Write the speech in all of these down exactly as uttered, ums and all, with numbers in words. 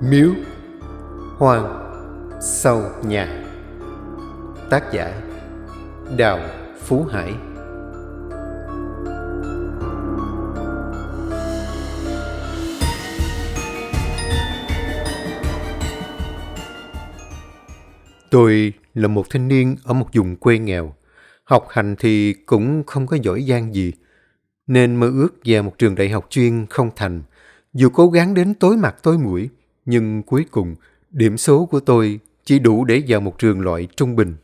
Miếu hoang sau nhà. Tác giả Đào Phú Hải. Tôi là một thanh niên ở một vùng quê nghèo. Học hành thì cũng không có giỏi giang gì, nên mơ ước vào một trường đại học chuyên không thành. Dù cố gắng đến tối mặt tối mũi, nhưng cuối cùng điểm số của tôi chỉ đủ để vào một trường loại trung bình.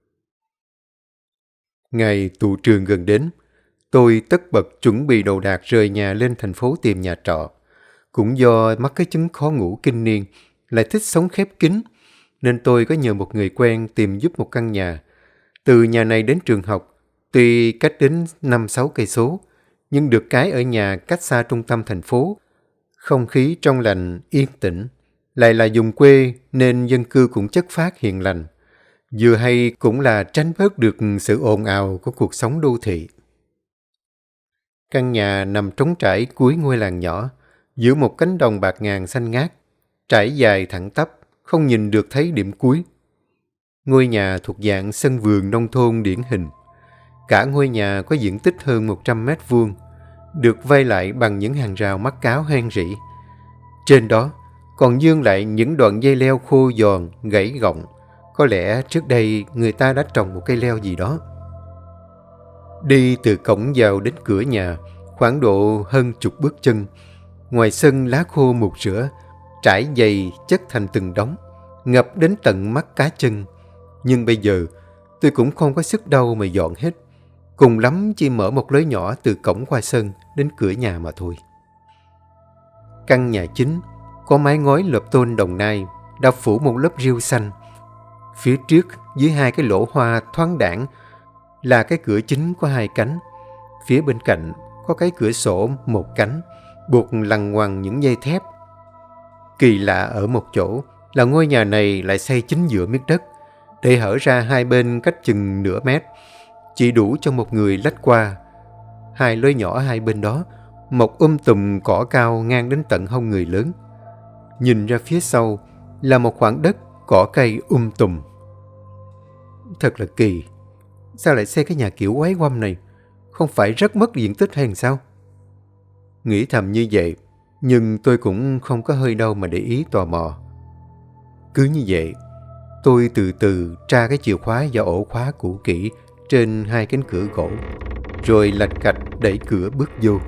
Ngày tụ trường gần đến, tôi tất bật chuẩn bị đồ đạc rời nhà lên thành phố tìm nhà trọ. Cũng do mắc cái chứng khó ngủ kinh niên, lại thích sống khép kín, nên tôi có nhờ một người quen tìm giúp một căn nhà. Từ nhà này đến trường học, tuy cách đến năm sáu cây số, nhưng được cái ở nhà cách xa trung tâm thành phố. Không khí trong lành, yên tĩnh. Lại là vùng quê nên dân cư cũng chất phác hiền lành. Vừa hay cũng là tránh bớt được sự ồn ào của cuộc sống đô thị. Căn nhà nằm trống trải cuối ngôi làng nhỏ, giữa một cánh đồng bạc ngàn xanh ngát, trải dài thẳng tắp, không nhìn được thấy điểm cuối. Ngôi nhà thuộc dạng sân vườn nông thôn điển hình. Cả ngôi nhà có diện tích hơn một trăm mét vuông, được vây lại bằng những hàng rào mắc cáo hoen rỉ. Trên đó còn dương lại những đoạn dây leo khô giòn, gãy gọng. Có lẽ trước đây người ta đã trồng một cây leo gì đó. Đi từ cổng vào đến cửa nhà, khoảng độ hơn chục bước chân. Ngoài sân lá khô mục rửa, trải dày chất thành từng đống, ngập đến tận mắt cá chân. Nhưng bây giờ tôi cũng không có sức đâu mà dọn hết. Cùng lắm chỉ mở một lối nhỏ từ cổng qua sân đến cửa nhà mà thôi. Căn nhà chính có mái ngói lợp tôn đồng nai, đã phủ một lớp rêu xanh. Phía trước dưới hai cái lỗ hoa thoáng đãng là cái cửa chính có hai cánh. Phía bên cạnh có cái cửa sổ một cánh, buộc lằn ngoằn những dây thép. Kỳ lạ ở một chỗ là ngôi nhà này lại xây chính giữa miếng đất, để hở ra hai bên cách chừng nửa mét, chỉ đủ cho một người lách qua. Hai lối nhỏ hai bên đó mọc um tùm cỏ cao ngang đến tận hông người lớn. Nhìn ra phía sau là một khoảng đất cỏ cây um tùm. Thật là kỳ, sao lại xây cái nhà kiểu quái quăm này? Không phải rất mất diện tích hay sao? Nghĩ thầm như vậy, nhưng tôi cũng không có hơi đâu mà để ý tò mò. Cứ như vậy, tôi từ từ tra cái chìa khóa vào ổ khóa cũ kỹ trên hai cánh cửa gỗ, rồi lạch cạch đẩy cửa bước vô.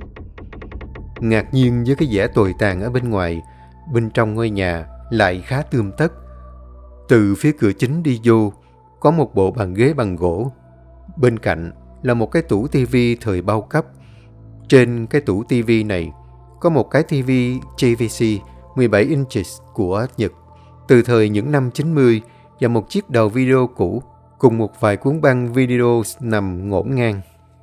Ngạc nhiên với cái vẻ tồi tàn ở bên ngoài, bên trong ngôi nhà lại khá tươm tất. Từ phía cửa chính đi vô, có một bộ bàn ghế bằng gỗ. Bên cạnh là một cái tủ tivi thời bao cấp. Trên cái tủ tivi này có một cái tivi J V C mười bảy inches của Nhật, từ thời những năm chín mươi, và một chiếc đầu video cũ cùng một vài cuốn băng video nằm ngổn ngang.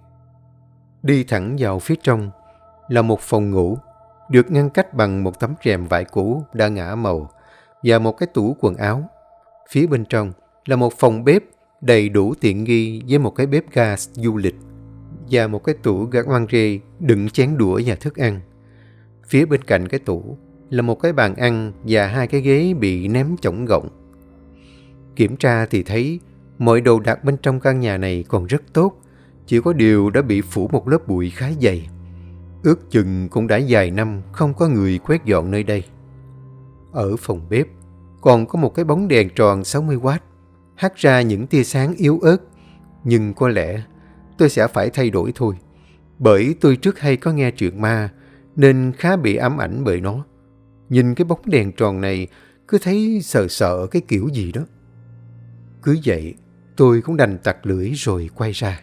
Đi thẳng vào phía trong là một phòng ngủ, được ngăn cách bằng một tấm rèm vải cũ đã ngả màu và một cái tủ quần áo. Phía bên trong là một phòng bếp đầy đủ tiện nghi với một cái bếp gas du lịch và một cái tủ garde đựng chén đũa và thức ăn. Phía bên cạnh cái tủ là một cái bàn ăn và hai cái ghế bị ném chổng gọng. Kiểm tra thì thấy mọi đồ đạc bên trong căn nhà này còn rất tốt, chỉ có điều đã bị phủ một lớp bụi khá dày. Ước chừng cũng đã vài năm không có người quét dọn nơi đây. Ở phòng bếp còn có một cái bóng đèn tròn sáu mươi oát, hắt ra những tia sáng yếu ớt. Nhưng có lẽ tôi sẽ phải thay đổi thôi, bởi tôi trước hay có nghe chuyện ma nên khá bị ám ảnh bởi nó. Nhìn cái bóng đèn tròn này cứ thấy sợ sợ cái kiểu gì đó. Cứ vậy tôi cũng đành tặc lưỡi rồi quay ra.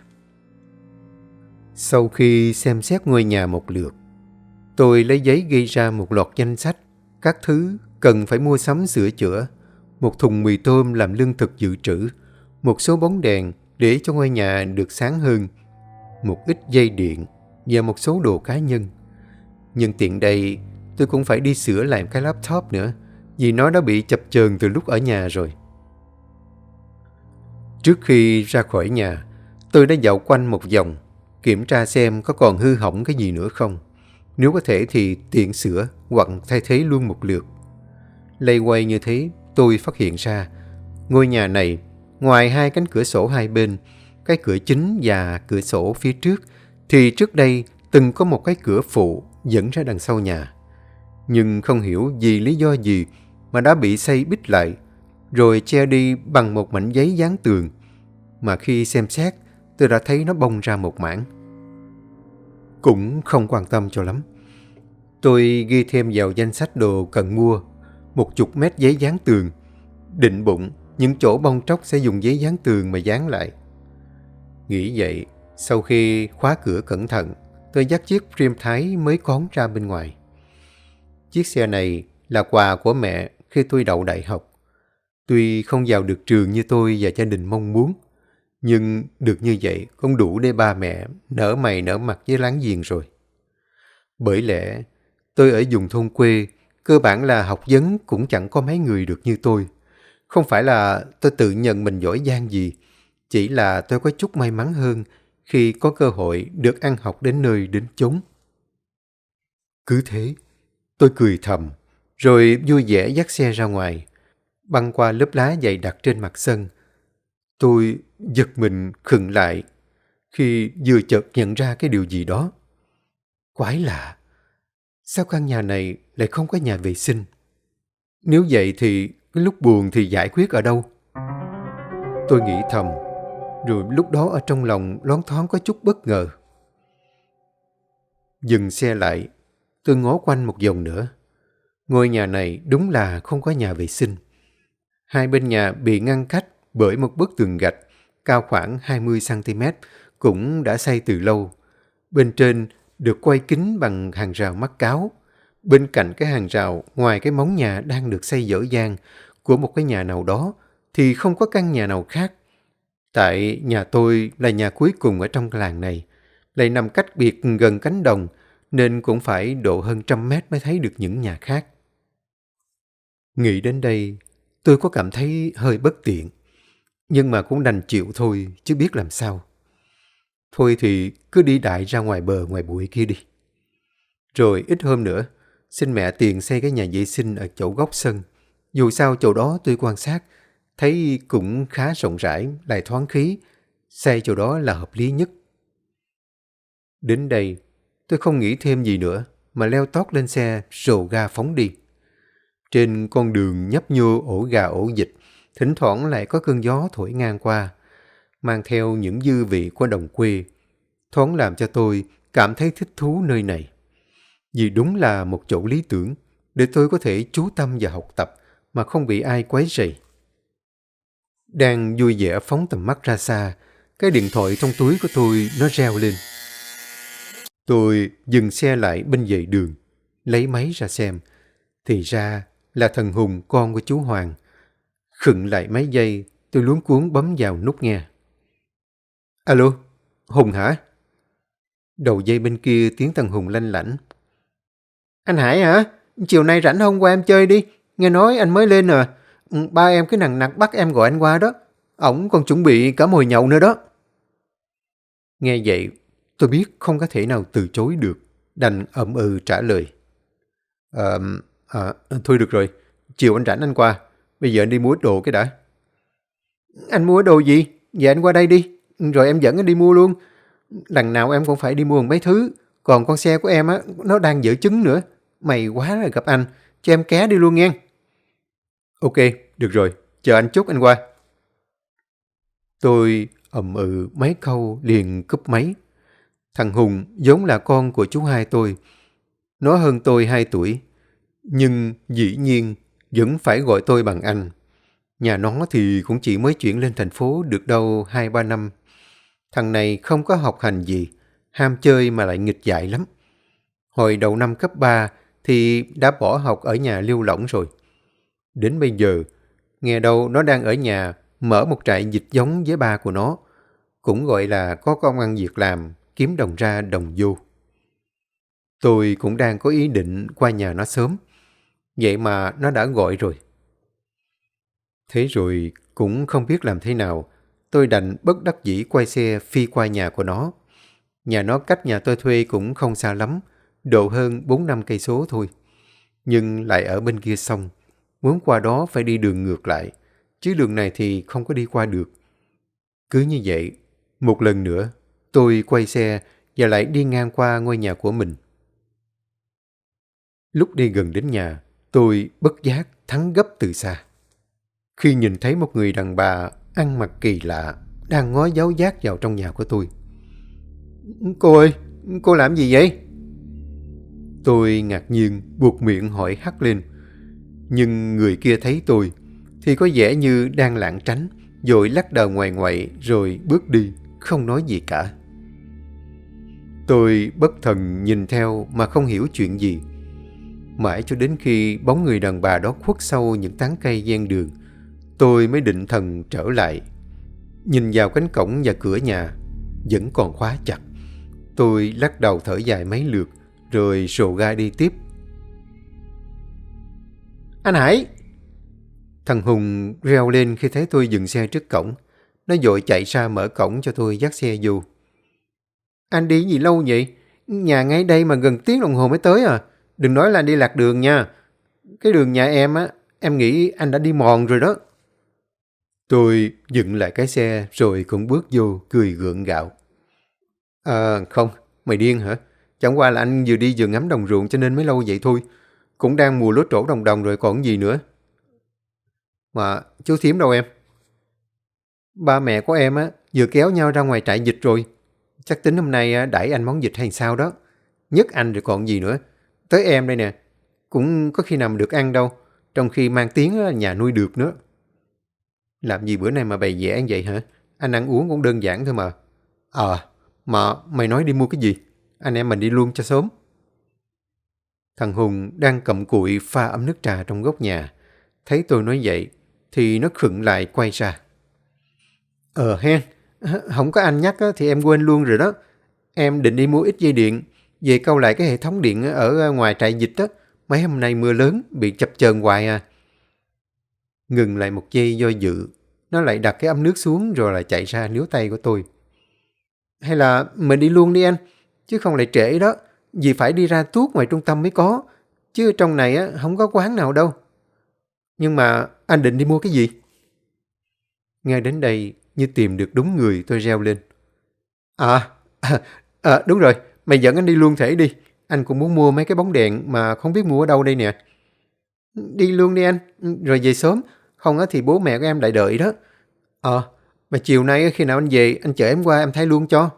Sau khi xem xét ngôi nhà một lượt, tôi lấy giấy ghi ra một loạt danh sách các thứ cần phải mua sắm sửa chữa, một thùng mì tôm làm lương thực dự trữ, một số bóng đèn để cho ngôi nhà được sáng hơn, một ít dây điện và một số đồ cá nhân. Nhưng tiện đây tôi cũng phải đi sửa lại cái laptop nữa, vì nó đã bị chập chờn từ lúc ở nhà rồi. Trước khi ra khỏi nhà, tôi đã dạo quanh một vòng, kiểm tra xem có còn hư hỏng cái gì nữa không. Nếu có thể thì tiện sửa hoặc thay thế luôn một lượt. Lây quay như thế, tôi phát hiện ra ngôi nhà này, ngoài hai cánh cửa sổ hai bên, cái cửa chính và cửa sổ phía trước, thì trước đây từng có một cái cửa phụ dẫn ra đằng sau nhà. Nhưng không hiểu vì lý do gì mà đã bị xây bít lại, rồi che đi bằng một mảnh giấy dán tường, mà khi xem xét tôi đã thấy nó bong ra một mảng. Cũng không quan tâm cho lắm. Tôi ghi thêm vào danh sách đồ cần mua một chục mét giấy dán tường, định bụng những chỗ bong tróc sẽ dùng giấy dán tường mà dán lại. Nghĩ vậy, sau khi khóa cửa cẩn thận, tôi dắt chiếc Dream Thái mới cón ra bên ngoài. Chiếc xe này là quà của mẹ khi tôi đậu đại học. Tuy không vào được trường như tôi và gia đình mong muốn, nhưng được như vậy cũng đủ để ba mẹ nở mày nở mặt với láng giềng rồi. Bởi lẽ tôi ở vùng thôn quê, cơ bản là học vấn cũng chẳng có mấy người được như tôi. Không phải là tôi tự nhận mình giỏi giang gì, chỉ là tôi có chút may mắn hơn khi có cơ hội được ăn học đến nơi đến chốn. Cứ thế, tôi cười thầm, rồi vui vẻ dắt xe ra ngoài, băng qua lớp lá dày đặc trên mặt sân. Tôi giật mình khựng lại khi vừa chợt nhận ra cái điều gì đó. Quái lạ, sao căn nhà này lại không có nhà vệ sinh? Nếu vậy thì cái lúc buồn thì giải quyết ở đâu? Tôi nghĩ thầm, rồi lúc đó ở trong lòng loáng thoáng có chút bất ngờ. Dừng xe lại, tôi ngó quanh một vòng nữa. Ngôi nhà này đúng là không có nhà vệ sinh. Hai bên nhà bị ngăn cách bởi một bức tường gạch cao khoảng hai mươi xăng ti mét, cũng đã xây từ lâu. Bên trên được quay kín bằng hàng rào mắc cáo. Bên cạnh cái hàng rào, ngoài cái móng nhà đang được xây dở dang của một cái nhà nào đó, thì không có căn nhà nào khác. Tại nhà tôi là nhà cuối cùng ở trong làng này, lại nằm cách biệt gần cánh đồng, nên cũng phải độ hơn trăm mét mới thấy được những nhà khác. Nghĩ đến đây, tôi có cảm thấy hơi bất tiện, nhưng mà cũng đành chịu thôi, chứ biết làm sao. Thôi thì cứ đi đại ra ngoài bờ ngoài bụi kia đi. Rồi ít hôm nữa, xin mẹ tiền xây cái nhà vệ sinh ở chỗ góc sân. Dù sao chỗ đó tôi quan sát, thấy cũng khá rộng rãi, lại thoáng khí. Xây chỗ đó là hợp lý nhất. Đến đây, tôi không nghĩ thêm gì nữa, mà leo tót lên xe, rồ ga phóng đi. Trên con đường nhấp nhô ổ gà ổ vịt, thỉnh thoảng lại có cơn gió thổi ngang qua, mang theo những dư vị của đồng quê, thoáng làm cho tôi cảm thấy thích thú nơi này. Vì đúng là một chỗ lý tưởng để tôi có thể chú tâm và học tập mà không bị ai quấy rầy. Đang vui vẻ phóng tầm mắt ra xa, cái điện thoại trong túi của tôi nó reo lên. Tôi dừng xe lại bên vệ đường, lấy máy ra xem. Thì ra là thằng Hùng, con của chú Hoàng. Khựng lại mấy giây, tôi luống cuống bấm vào nút nghe. Alo, Hùng hả? Đầu dây bên kia tiếng thằng Hùng lanh lảnh. Anh Hải hả? Chiều nay rảnh không qua em chơi đi. Nghe nói anh mới lên à. Ba em cứ nằng nặc bắt em gọi anh qua đó. Ổng còn chuẩn bị cả mồi nhậu nữa đó. Nghe vậy, tôi biết không có thể nào từ chối được. Đành ậm ừ trả lời. Ờ, à, thôi được rồi. Chiều anh rảnh anh qua. Bây giờ anh đi mua ít đồ cái đã. Anh mua đồ gì? Dạ anh qua đây đi. Rồi em dẫn anh đi mua luôn. Lần nào em cũng phải đi mua mấy thứ. Còn con xe của em á, nó đang dở trứng nữa. May quá là gặp anh. Cho em ké đi luôn nghe. Ok, được rồi. Chờ anh chút anh qua. Tôi ậm ừ mấy câu liền cúp máy. Thằng Hùng vốn là con của chú hai tôi. Nó hơn tôi hai tuổi. Nhưng dĩ nhiên vẫn phải gọi tôi bằng anh. Nhà nó thì cũng chỉ mới chuyển lên thành phố được đâu hai ba năm. Thằng này không có học hành gì, ham chơi mà lại nghịch dại lắm. Hồi đầu năm cấp ba thì đã bỏ học ở nhà lưu lỏng rồi. Đến bây giờ, nghe đâu nó đang ở nhà mở một trại vịt giống với ba của nó. Cũng gọi là có công ăn việc làm, kiếm đồng ra đồng vô. Tôi cũng đang có ý định qua nhà nó sớm. Vậy mà nó đã gọi rồi. Thế rồi cũng không biết làm thế nào, tôi đành bất đắc dĩ quay xe phi qua nhà của nó. Nhà nó cách nhà tôi thuê cũng không xa lắm, độ hơn bốn năm cây số thôi. Nhưng lại ở bên kia sông. Muốn qua đó phải đi đường ngược lại, chứ đường này thì không có đi qua được. Cứ như vậy, một lần nữa, tôi quay xe và lại đi ngang qua ngôi nhà của mình. Lúc đi gần đến nhà, tôi bất giác thắng gấp từ xa. Khi nhìn thấy một người đàn bà ăn mặc kỳ lạ đang ngó giáo giác vào trong nhà của tôi. Cô ơi, cô làm gì vậy? Tôi ngạc nhiên buột miệng hỏi hắt lên. Nhưng người kia thấy tôi thì có vẻ như đang lảng tránh, rồi lắc đầu ngoài ngoại rồi bước đi, không nói gì cả. Tôi bất thần nhìn theo mà không hiểu chuyện gì. Mãi cho đến khi bóng người đàn bà đó khuất sau những tán cây ven đường, tôi mới định thần trở lại. Nhìn vào cánh cổng và cửa nhà, vẫn còn khóa chặt. Tôi lắc đầu thở dài mấy lượt, rồi sồ ga đi tiếp. Anh Hải! Thằng Hùng reo lên khi thấy tôi dừng xe trước cổng. Nó vội chạy ra mở cổng cho tôi dắt xe vô. Anh đi gì lâu vậy? Nhà ngay đây mà gần tiếng đồng hồ mới tới à? Đừng nói là anh đi lạc đường nha. Cái đường nhà em á, em nghĩ anh đã đi mòn rồi đó. Tôi dựng lại cái xe rồi cũng bước vô, cười gượng gạo. À không, mày điên hả? Chẳng qua là anh vừa đi vừa ngắm đồng ruộng cho nên mới lâu vậy thôi. Cũng đang mùa lúa trổ đồng đồng rồi còn gì nữa. Mà chú Thiếm đâu em? Ba mẹ của em á vừa kéo nhau ra ngoài trại vịt rồi. Chắc tính hôm nay đãi anh món vịt hay sao đó. Nhất anh rồi còn gì nữa. Tới em đây nè, cũng có khi nào mà được ăn đâu. Trong khi mang tiếng nhà nuôi được nữa. Làm gì bữa nay mà bày vẽ vậy hả? Anh ăn uống cũng đơn giản thôi mà. Ờ, mà mày nói đi mua cái gì? Anh em mình đi luôn cho sớm. Thằng Hùng đang cặm cụi pha ấm nước trà trong góc nhà. Thấy tôi nói vậy thì nó khựng lại quay ra. Ờ hen, không có anh nhắc thì em quên luôn rồi đó. Em định đi mua ít dây điện, về câu lại cái hệ thống điện ở ngoài trại vịt đó. Mấy hôm nay mưa lớn, bị chập chờn hoài à. Ngừng lại một giây do dự, nó lại đặt cái ấm nước xuống rồi lại chạy ra níu tay của tôi. Hay là mình đi luôn đi anh, chứ không lại trễ đó. Vì phải đi ra tuốt ngoài trung tâm mới có, chứ trong này á không có quán nào đâu. Nhưng mà anh định đi mua cái gì? Ngay đến đây, như tìm được đúng người, tôi reo lên. À, à, à đúng rồi, mày dẫn anh đi luôn thể đi. Anh cũng muốn mua mấy cái bóng đèn mà không biết mua ở đâu đây nè. Đi luôn đi anh, rồi về sớm. Không á thì bố mẹ của em lại đợi đó. Ờ, mà chiều nay khi nào anh về, anh chở em qua em thay luôn cho.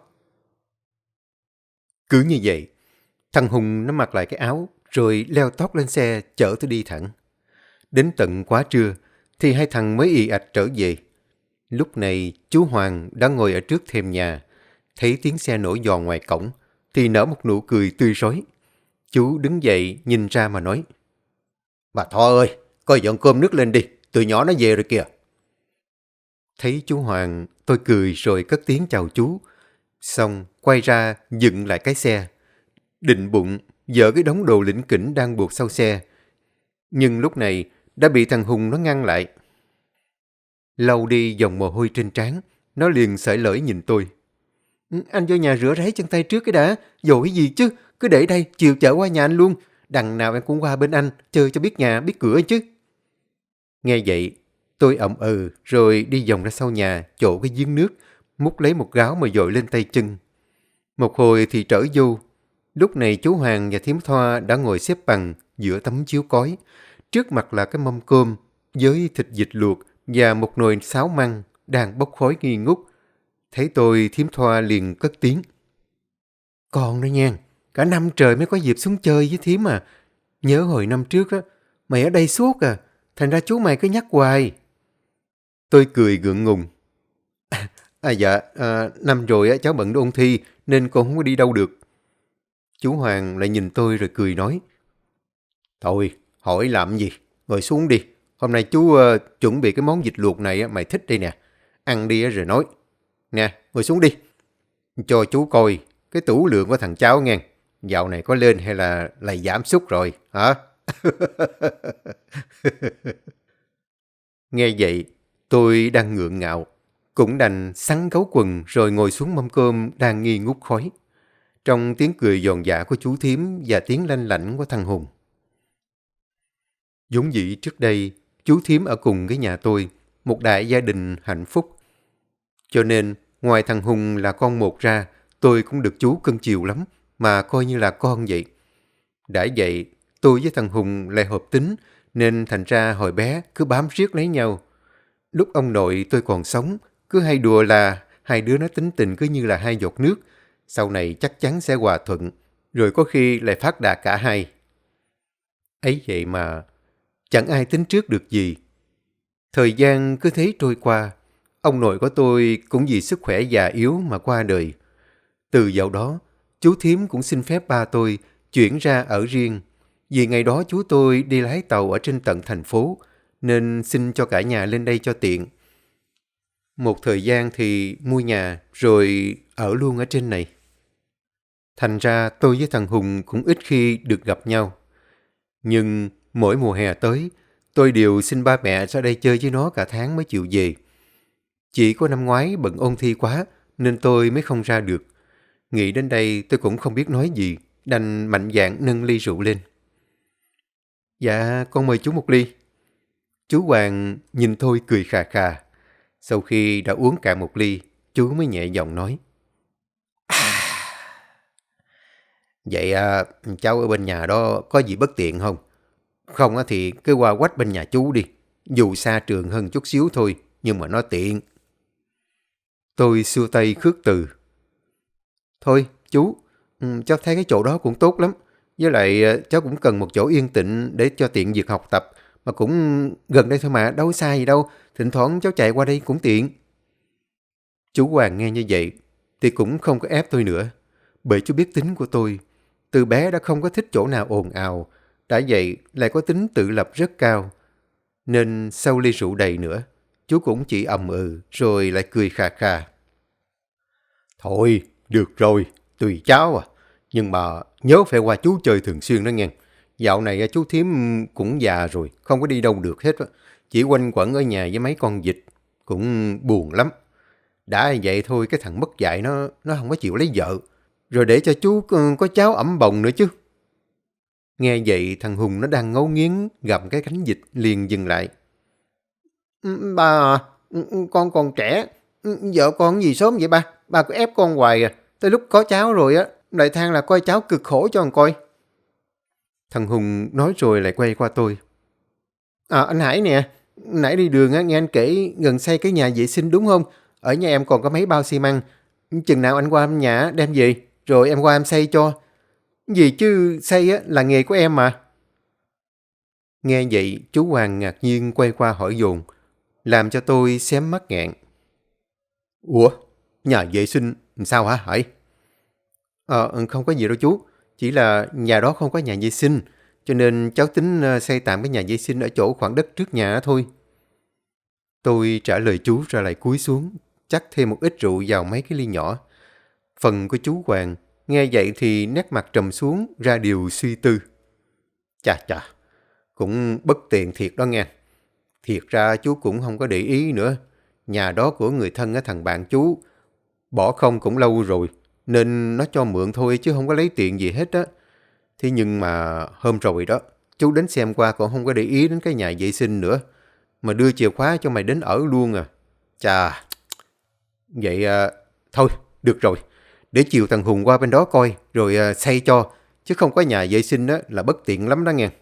Cứ như vậy, thằng Hùng nó mặc lại cái áo, rồi leo tót lên xe chở tôi đi thẳng. Đến tận quá trưa, thì hai thằng mới ì ạch trở về. Lúc này, chú Hoàng đã ngồi ở trước thềm nhà. Thấy tiếng xe nổ giòn ngoài cổng, thì nở một nụ cười tươi rói. Chú đứng dậy nhìn ra mà nói. Bà Tho ơi, coi dọn cơm nước lên đi, tụi nhỏ nó về rồi kìa. Thấy chú Hoàng, tôi cười rồi cất tiếng chào chú. Xong, quay ra dựng lại cái xe. Định bụng, dỡ cái đống đồ lỉnh kỉnh đang buộc sau xe. Nhưng lúc này, đã bị thằng Hùng nó ngăn lại. Lau đi dòng mồ hôi trên trán, nó liền sởi lởi nhìn tôi. Anh vô nhà rửa ráy chân tay trước cái đã, dội gì chứ, cứ để đây, chiều chở qua nhà anh luôn. Đằng nào em cũng qua bên anh, chơi cho biết nhà, biết cửa chứ. Nghe vậy, tôi ậm ừ, rồi đi vòng ra sau nhà, chỗ cái giếng nước, múc lấy một gáo mà dội lên tay chân. Một hồi thì trở vô. Lúc này chú Hoàng và thím Thoa đã ngồi xếp bằng giữa tấm chiếu cói. Trước mặt là cái mâm cơm với thịt vịt luộc và một nồi sáo măng đang bốc khói nghi ngút. Thấy tôi, thím Thoa liền cất tiếng. Còn nữa nha, cả năm trời mới có dịp xuống chơi với thím à. Nhớ hồi năm trước á, mày ở đây suốt à, thành ra chú mày cứ nhắc hoài. Tôi cười gượng ngùng. À dạ, à, năm rồi á, cháu bận ôn thi nên con không có đi đâu được. Chú Hoàng lại nhìn tôi rồi cười nói. Thôi, hỏi làm gì, ngồi xuống đi. Hôm nay chú uh, chuẩn bị cái món vịt luộc này á, mày thích đây nè. Ăn đi á, rồi nói. Nè, ngồi xuống đi. Cho chú coi cái tủ lượng của thằng cháu nghe. Dạo này có lên hay là lại giảm sút rồi, hả? Nghe vậy, tôi đang ngượng ngạo. Cũng đành xắn gấu quần rồi ngồi xuống mâm cơm đang nghi ngút khói. Trong tiếng cười giòn giã của chú thím và tiếng lanh lảnh của thằng Hùng. Vốn dĩ trước đây, chú thím ở cùng với nhà tôi, một đại gia đình hạnh phúc. Cho nên, ngoài thằng Hùng là con một ra, tôi cũng được chú cưng chiều lắm, mà coi như là con vậy. Đã vậy, tôi với thằng Hùng lại hợp tính, nên thành ra hồi bé cứ bám riết lấy nhau. Lúc ông nội tôi còn sống, cứ hay đùa là hai đứa nó tính tình cứ như là hai giọt nước. Sau này chắc chắn sẽ hòa thuận, rồi có khi lại phát đạt cả hai. Ấy vậy mà, chẳng ai tính trước được gì. Thời gian cứ thế trôi qua, ông nội của tôi cũng vì sức khỏe già yếu mà qua đời. Từ dạo đó, chú thím cũng xin phép ba tôi chuyển ra ở riêng. Vì ngày đó chú tôi đi lái tàu ở trên tận thành phố, nên xin cho cả nhà lên đây cho tiện. Một thời gian thì mua nhà, rồi ở luôn ở trên này. Thành ra tôi với thằng Hùng cũng ít khi được gặp nhau. Nhưng mỗi mùa hè tới, tôi đều xin ba mẹ ra đây chơi với nó cả tháng mới chịu về. Chỉ có năm ngoái bận ôn thi quá, nên tôi mới không ra được. Nghĩ đến đây tôi cũng không biết nói gì, đành mạnh dạn nâng ly rượu lên. Dạ, con mời chú một ly. Chú Hoàng nhìn tôi cười khà khà. Sau khi đã uống cạn một ly, chú mới nhẹ giọng nói. Vậy à, cháu ở bên nhà đó có gì bất tiện không? Không thì cứ qua quách bên nhà chú đi. Dù xa trường hơn chút xíu thôi, nhưng mà nó tiện. Tôi xua tay khước từ. Thôi, chú, cháu thấy cái chỗ đó cũng tốt lắm. Với lại cháu cũng cần một chỗ yên tĩnh để cho tiện việc học tập. Mà cũng gần đây thôi mà, đâu xa gì đâu. Thỉnh thoảng cháu chạy qua đây cũng tiện. Chú Hoàng nghe như vậy thì cũng không có ép tôi nữa. Bởi chú biết tính của tôi. Từ bé đã không có thích chỗ nào ồn ào. Đã vậy lại có tính tự lập rất cao. Nên sau ly rượu đầy nữa, chú cũng chỉ ầm ừ rồi lại cười khà khà. Thôi, được rồi, tùy cháu à. Nhưng mà nhớ phải qua chú chơi thường xuyên đó nghe. Dạo này chú thím cũng già rồi, không có đi đâu được hết. Chỉ quanh quẩn ở nhà với mấy con vịt, cũng buồn lắm. Đã vậy thôi cái thằng mất dạy nó nó không có chịu lấy vợ. Rồi để cho chú có cháu ẵm bồng nữa chứ. Nghe vậy thằng Hùng nó đang ngấu nghiến gặm cái cánh vịt liền dừng lại. Ba à, con còn trẻ, vợ con gì sớm vậy ba? Ba cứ ép con hoài à. Tới lúc có cháu rồi á, lại than là coi cháu cực khổ cho con coi. Thằng Hùng nói rồi lại quay qua tôi. À anh Hải nè, nãy đi đường á, nghe anh kể gần xây cái nhà vệ sinh đúng không? Ở nhà em còn có mấy bao xi măng. Chừng nào anh qua em nhà đem về, rồi em qua em xây cho. Gì chứ xây á, là nghề của em mà. Nghe vậy chú Hoàng ngạc nhiên quay qua hỏi dồn, làm cho tôi xém mắt nghẹn. Ủa, nhà vệ sinh sao hả Hải? Ờ, không có gì đâu chú. Chỉ là nhà đó không có nhà vệ sinh, cho nên cháu tính xây tạm cái nhà vệ sinh ở chỗ khoảng đất trước nhà thôi. Tôi trả lời chú rồi lại cúi xuống, chắc thêm một ít rượu vào mấy cái ly nhỏ. Phần của chú Hoàng, nghe vậy thì nét mặt trầm xuống, ra điều suy tư. Chà chà, cũng bất tiện thiệt đó nghe. Thiệt ra chú cũng không có để ý nữa. Nhà đó của người thân ở thằng bạn chú, bỏ không cũng lâu rồi, nên nó cho mượn thôi chứ không có lấy tiền gì hết á. Thế nhưng mà hôm rồi đó, chú đến xem qua còn không có để ý đến cái nhà vệ sinh nữa, mà đưa chìa khóa cho mày đến ở luôn à. Chà, vậy à, thôi, được rồi. Để chiều thằng Hùng qua bên đó coi, rồi à, xây cho, chứ không có nhà vệ sinh á là bất tiện lắm đó nghe.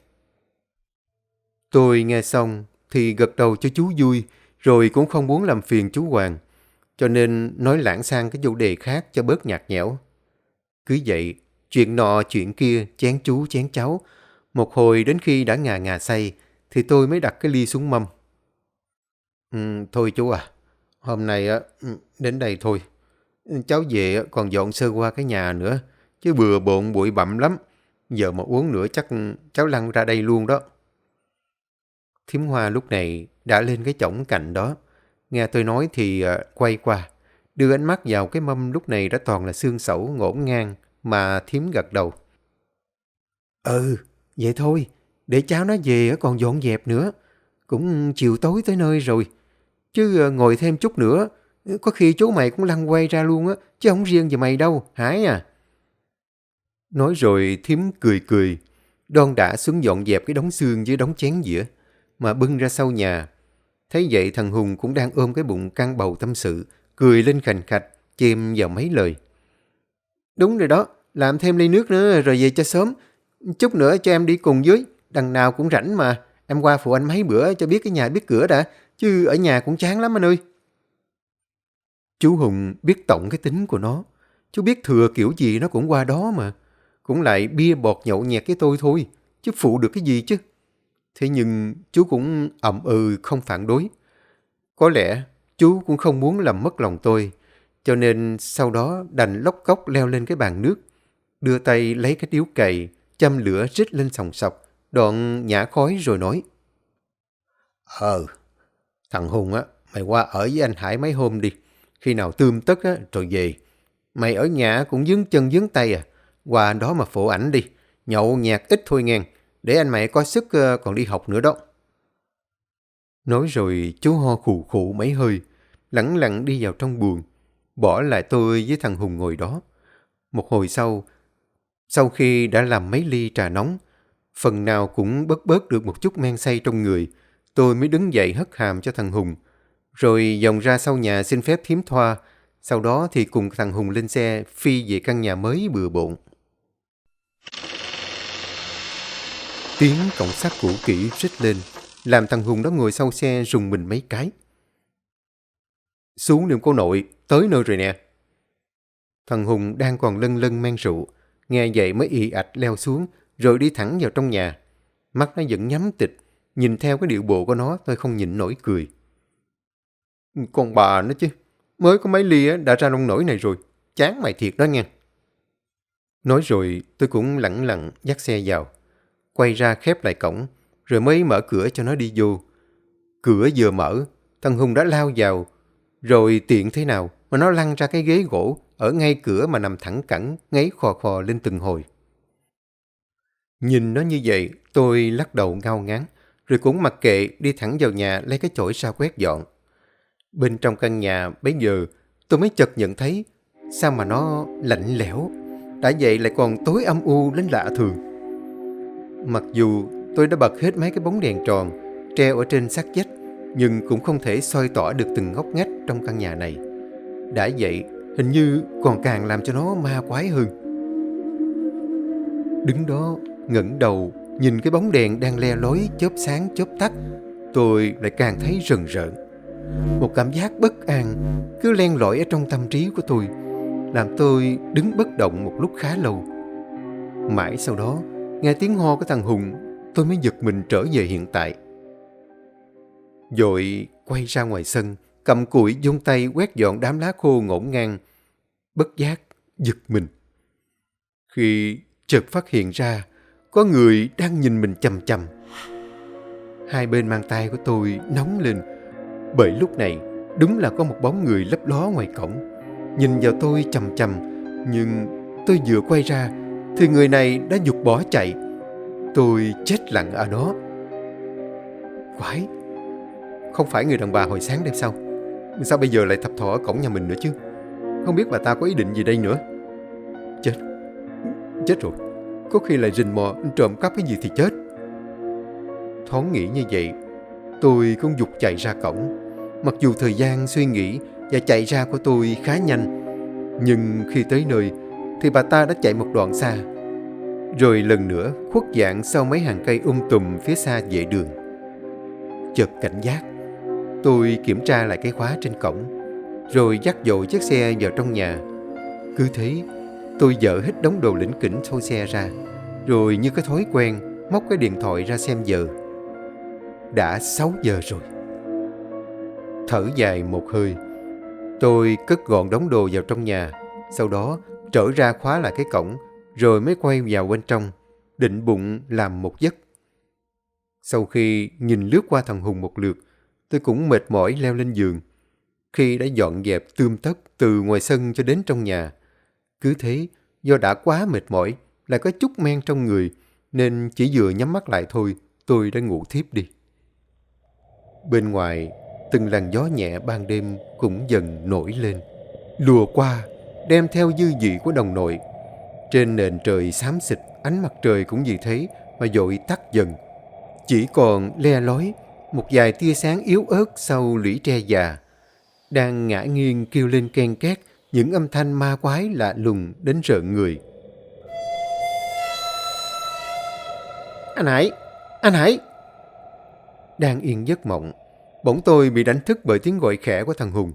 Tôi nghe xong thì gật đầu cho chú vui, rồi cũng không muốn làm phiền chú Hoàng, cho nên nói lãng sang cái chủ đề khác cho bớt nhạt nhẽo. Cứ vậy, chuyện nọ chuyện kia, chén chú chén cháu. Một hồi đến khi đã ngà ngà say, thì tôi mới đặt cái ly xuống mâm. Ừ, thôi chú à, hôm nay á đến đây thôi. Cháu về còn dọn sơ qua cái nhà nữa, chứ bừa bộn bụi bặm lắm. Giờ mà uống nữa chắc cháu lăn ra đây luôn đó. Thím Hoa lúc này đã lên cái chõng cạnh đó. Nghe tôi nói thì uh, quay qua, đưa ánh mắt vào cái mâm lúc này đã toàn là xương sẩu ngổn ngang, mà thím gật đầu. Ừ, vậy thôi, để cháu nó về còn dọn dẹp nữa. Cũng chiều tối tới nơi rồi. Chứ uh, ngồi thêm chút nữa, có khi chú mày cũng lăn quay ra luôn á, chứ không riêng về mày đâu, Hải à. Nói rồi thím cười cười, Đoan đã xuống dọn dẹp cái đống xương với đống chén dĩa, mà bưng ra sau nhà. Thấy vậy thằng Hùng cũng đang ôm cái bụng căng bầu tâm sự, cười lên khành khạch, chêm vào mấy lời. Đúng rồi đó, làm thêm ly nước nữa rồi về cho sớm. Chút nữa cho em đi cùng với, đằng nào cũng rảnh mà. Em qua phụ anh mấy bữa cho biết cái nhà biết cửa đã, chứ ở nhà cũng chán lắm anh ơi. Chú Hùng biết tổng cái tính của nó. Chú biết thừa kiểu gì nó cũng qua đó mà. Cũng lại bia bọt nhậu nhẹt với tôi thôi, chứ phụ được cái gì chứ. Thế nhưng chú cũng ậm ừ không phản đối. Có lẽ chú cũng không muốn làm mất lòng tôi, cho nên sau đó đành lóc cóc leo lên cái bàn nước, đưa tay lấy cái điếu cày, châm lửa rít lên sòng sọc, đoạn nhả khói rồi nói. Ờ, thằng Hùng á, mày qua ở với anh Hải mấy hôm đi. Khi nào tươm tất á, rồi về. Mày ở nhà cũng vướng chân vướng tay à. Qua đó mà phụ ảnh đi. Nhậu nhạt ít thôi ngang. Để anh mày có sức uh, còn đi học nữa đó. Nói rồi chú ho khù khụ mấy hơi, lẳng lặng đi vào trong buồng, bỏ lại tôi với thằng Hùng ngồi đó. Một hồi sau, sau khi đã làm mấy ly trà nóng, phần nào cũng bớt bớt được một chút men say trong người, tôi mới đứng dậy hất hàm cho thằng Hùng, rồi vòng ra sau nhà xin phép thím Thoa, sau đó thì cùng thằng Hùng lên xe phi về căn nhà mới bừa bộn. Tiếng cổng sắt cũ kỹ rít lên, làm thằng Hùng đó ngồi sau xe rùng mình mấy cái. Xuống đi cô nội, tới nơi rồi nè. Thằng Hùng đang còn lân lân men rượu, nghe vậy mới ì ạch leo xuống, rồi đi thẳng vào trong nhà. Mắt nó vẫn nhắm tịch, nhìn theo cái điệu bộ của nó tôi không nhịn nổi cười. Con bà nó chứ, mới có mấy ly đã ra nông nổi này rồi, chán mày thiệt đó nha. Nói rồi tôi cũng lẳng lặng dắt xe vào, quay ra khép lại cổng, rồi mới mở cửa cho nó đi vô. Cửa vừa mở, thằng Hùng đã lao vào, rồi tiện thế nào mà nó lăn ra cái ghế gỗ ở ngay cửa mà nằm thẳng cẳng, ngáy khò khò lên từng hồi. Nhìn nó như vậy, tôi lắc đầu ngao ngán, rồi cũng mặc kệ đi thẳng vào nhà lấy cái chổi ra quét dọn. Bên trong căn nhà bấy giờ, tôi mới chợt nhận thấy sao mà nó lạnh lẽo, đã vậy lại còn tối âm u đến lạ thường. Mặc dù tôi đã bật hết mấy cái bóng đèn tròn treo ở trên sát vách, nhưng cũng không thể soi tỏ được từng ngóc ngách trong căn nhà này. Đã vậy, hình như còn càng làm cho nó ma quái hơn. Đứng đó, ngẩng đầu, nhìn cái bóng đèn đang le lói chớp sáng chớp tắt, tôi lại càng thấy rần rợn. Một cảm giác bất an cứ len lỏi ở trong tâm trí của tôi, làm tôi đứng bất động một lúc khá lâu. Mãi sau đó, nghe tiếng ho của thằng Hùng, tôi mới giật mình trở về hiện tại. Rồi quay ra ngoài sân, cầm cụi vung tay quét dọn đám lá khô ngổn ngang. Bất giác, giật mình, khi chợt phát hiện ra có người đang nhìn mình chằm chằm. Hai bên mang tay của tôi nóng lên, bởi lúc này đúng là có một bóng người lấp ló ngoài cổng, nhìn vào tôi chằm chằm. Nhưng tôi vừa quay ra thì người này đã giục bỏ chạy. Tôi chết lặng ở đó. Quái, không phải người đàn bà hồi sáng đêm sao? Sao bây giờ lại thập thò ở cổng nhà mình nữa chứ? Không biết bà ta có ý định gì đây nữa. Chết, chết rồi. Có khi lại rình mò trộm cắp cái gì thì chết. Thoáng nghĩ như vậy, tôi cũng giục chạy ra cổng. Mặc dù thời gian suy nghĩ và chạy ra của tôi khá nhanh, nhưng khi tới nơi thì bà ta đã chạy một đoạn xa, rồi lần nữa khuất dạng sau mấy hàng cây um tùm phía xa vệ đường. Chợt cảnh giác, tôi kiểm tra lại cái khóa trên cổng, rồi dắt dội chiếc xe vào trong nhà. Cứ thế, tôi dỡ hết đống đồ lỉnh kỉnh sau xe ra, rồi như cái thói quen móc cái điện thoại ra xem giờ. Đã sáu giờ rồi. Thở dài một hơi, tôi cất gọn đống đồ vào trong nhà, sau đó trở ra khóa lại cái cổng, rồi mới quay vào bên trong, định bụng làm một giấc. Sau khi nhìn lướt qua thằng Hùng một lượt, tôi cũng mệt mỏi leo lên giường. Khi đã dọn dẹp tươm tất từ ngoài sân cho đến trong nhà, cứ thế, do đã quá mệt mỏi, lại có chút men trong người, nên chỉ vừa nhắm mắt lại thôi, tôi đã ngủ thiếp đi. Bên ngoài, từng làn gió nhẹ ban đêm cũng dần nổi lên, lùa qua, đem theo dư vị của đồng nội. Trên nền trời xám xịt, ánh mặt trời cũng vì thế mà vội tắt dần. Chỉ còn le lói một vài tia sáng yếu ớt sau lũy tre già, đang ngả nghiêng kêu lên ken két những âm thanh ma quái lạ lùng đến rợn người. Anh Hải! Anh Hải! Đang yên giấc mộng, bỗng tôi bị đánh thức bởi tiếng gọi khẽ của thằng Hùng.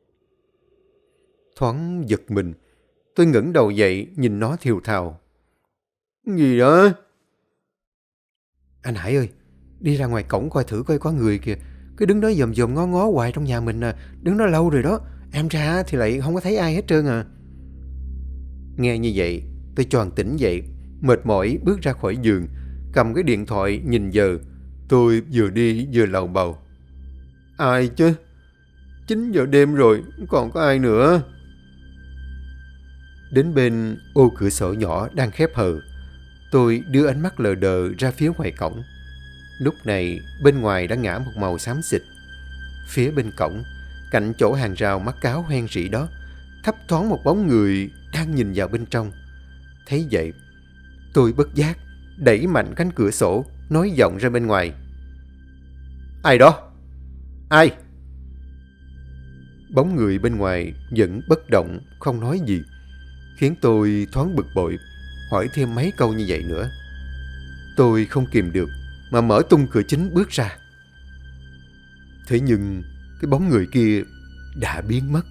Thoáng giật mình, tôi ngẩng đầu dậy nhìn nó thều thào. Gì đó? Anh Hải ơi, đi ra ngoài cổng coi thử coi có người kìa. Cứ đứng đó dòm dòm ngó ngó hoài trong nhà mình à. Đứng đó lâu rồi đó. Em ra thì lại không có thấy ai hết trơn à. Nghe như vậy, tôi choàng tỉnh dậy, mệt mỏi bước ra khỏi giường, cầm cái điện thoại nhìn giờ. Tôi vừa đi vừa lầu bầu. Ai chứ? chín giờ đêm rồi, còn có ai nữa? Đến bên ô cửa sổ nhỏ đang khép hờ, tôi đưa ánh mắt lờ đờ ra phía ngoài cổng. Lúc này bên ngoài đã ngả một màu xám xịt. Phía bên cổng, cạnh chỗ hàng rào mắc cáo hoen rỉ đó, thấp thoáng một bóng người đang nhìn vào bên trong. Thấy vậy, tôi bất giác đẩy mạnh cánh cửa sổ, nói giọng ra bên ngoài. Ai đó? Ai? Bóng người bên ngoài vẫn bất động, không nói gì, khiến tôi thoáng bực bội, hỏi thêm mấy câu như vậy nữa. Tôi không kìm được mà mở tung cửa chính bước ra. Thế nhưng cái bóng người kia đã biến mất.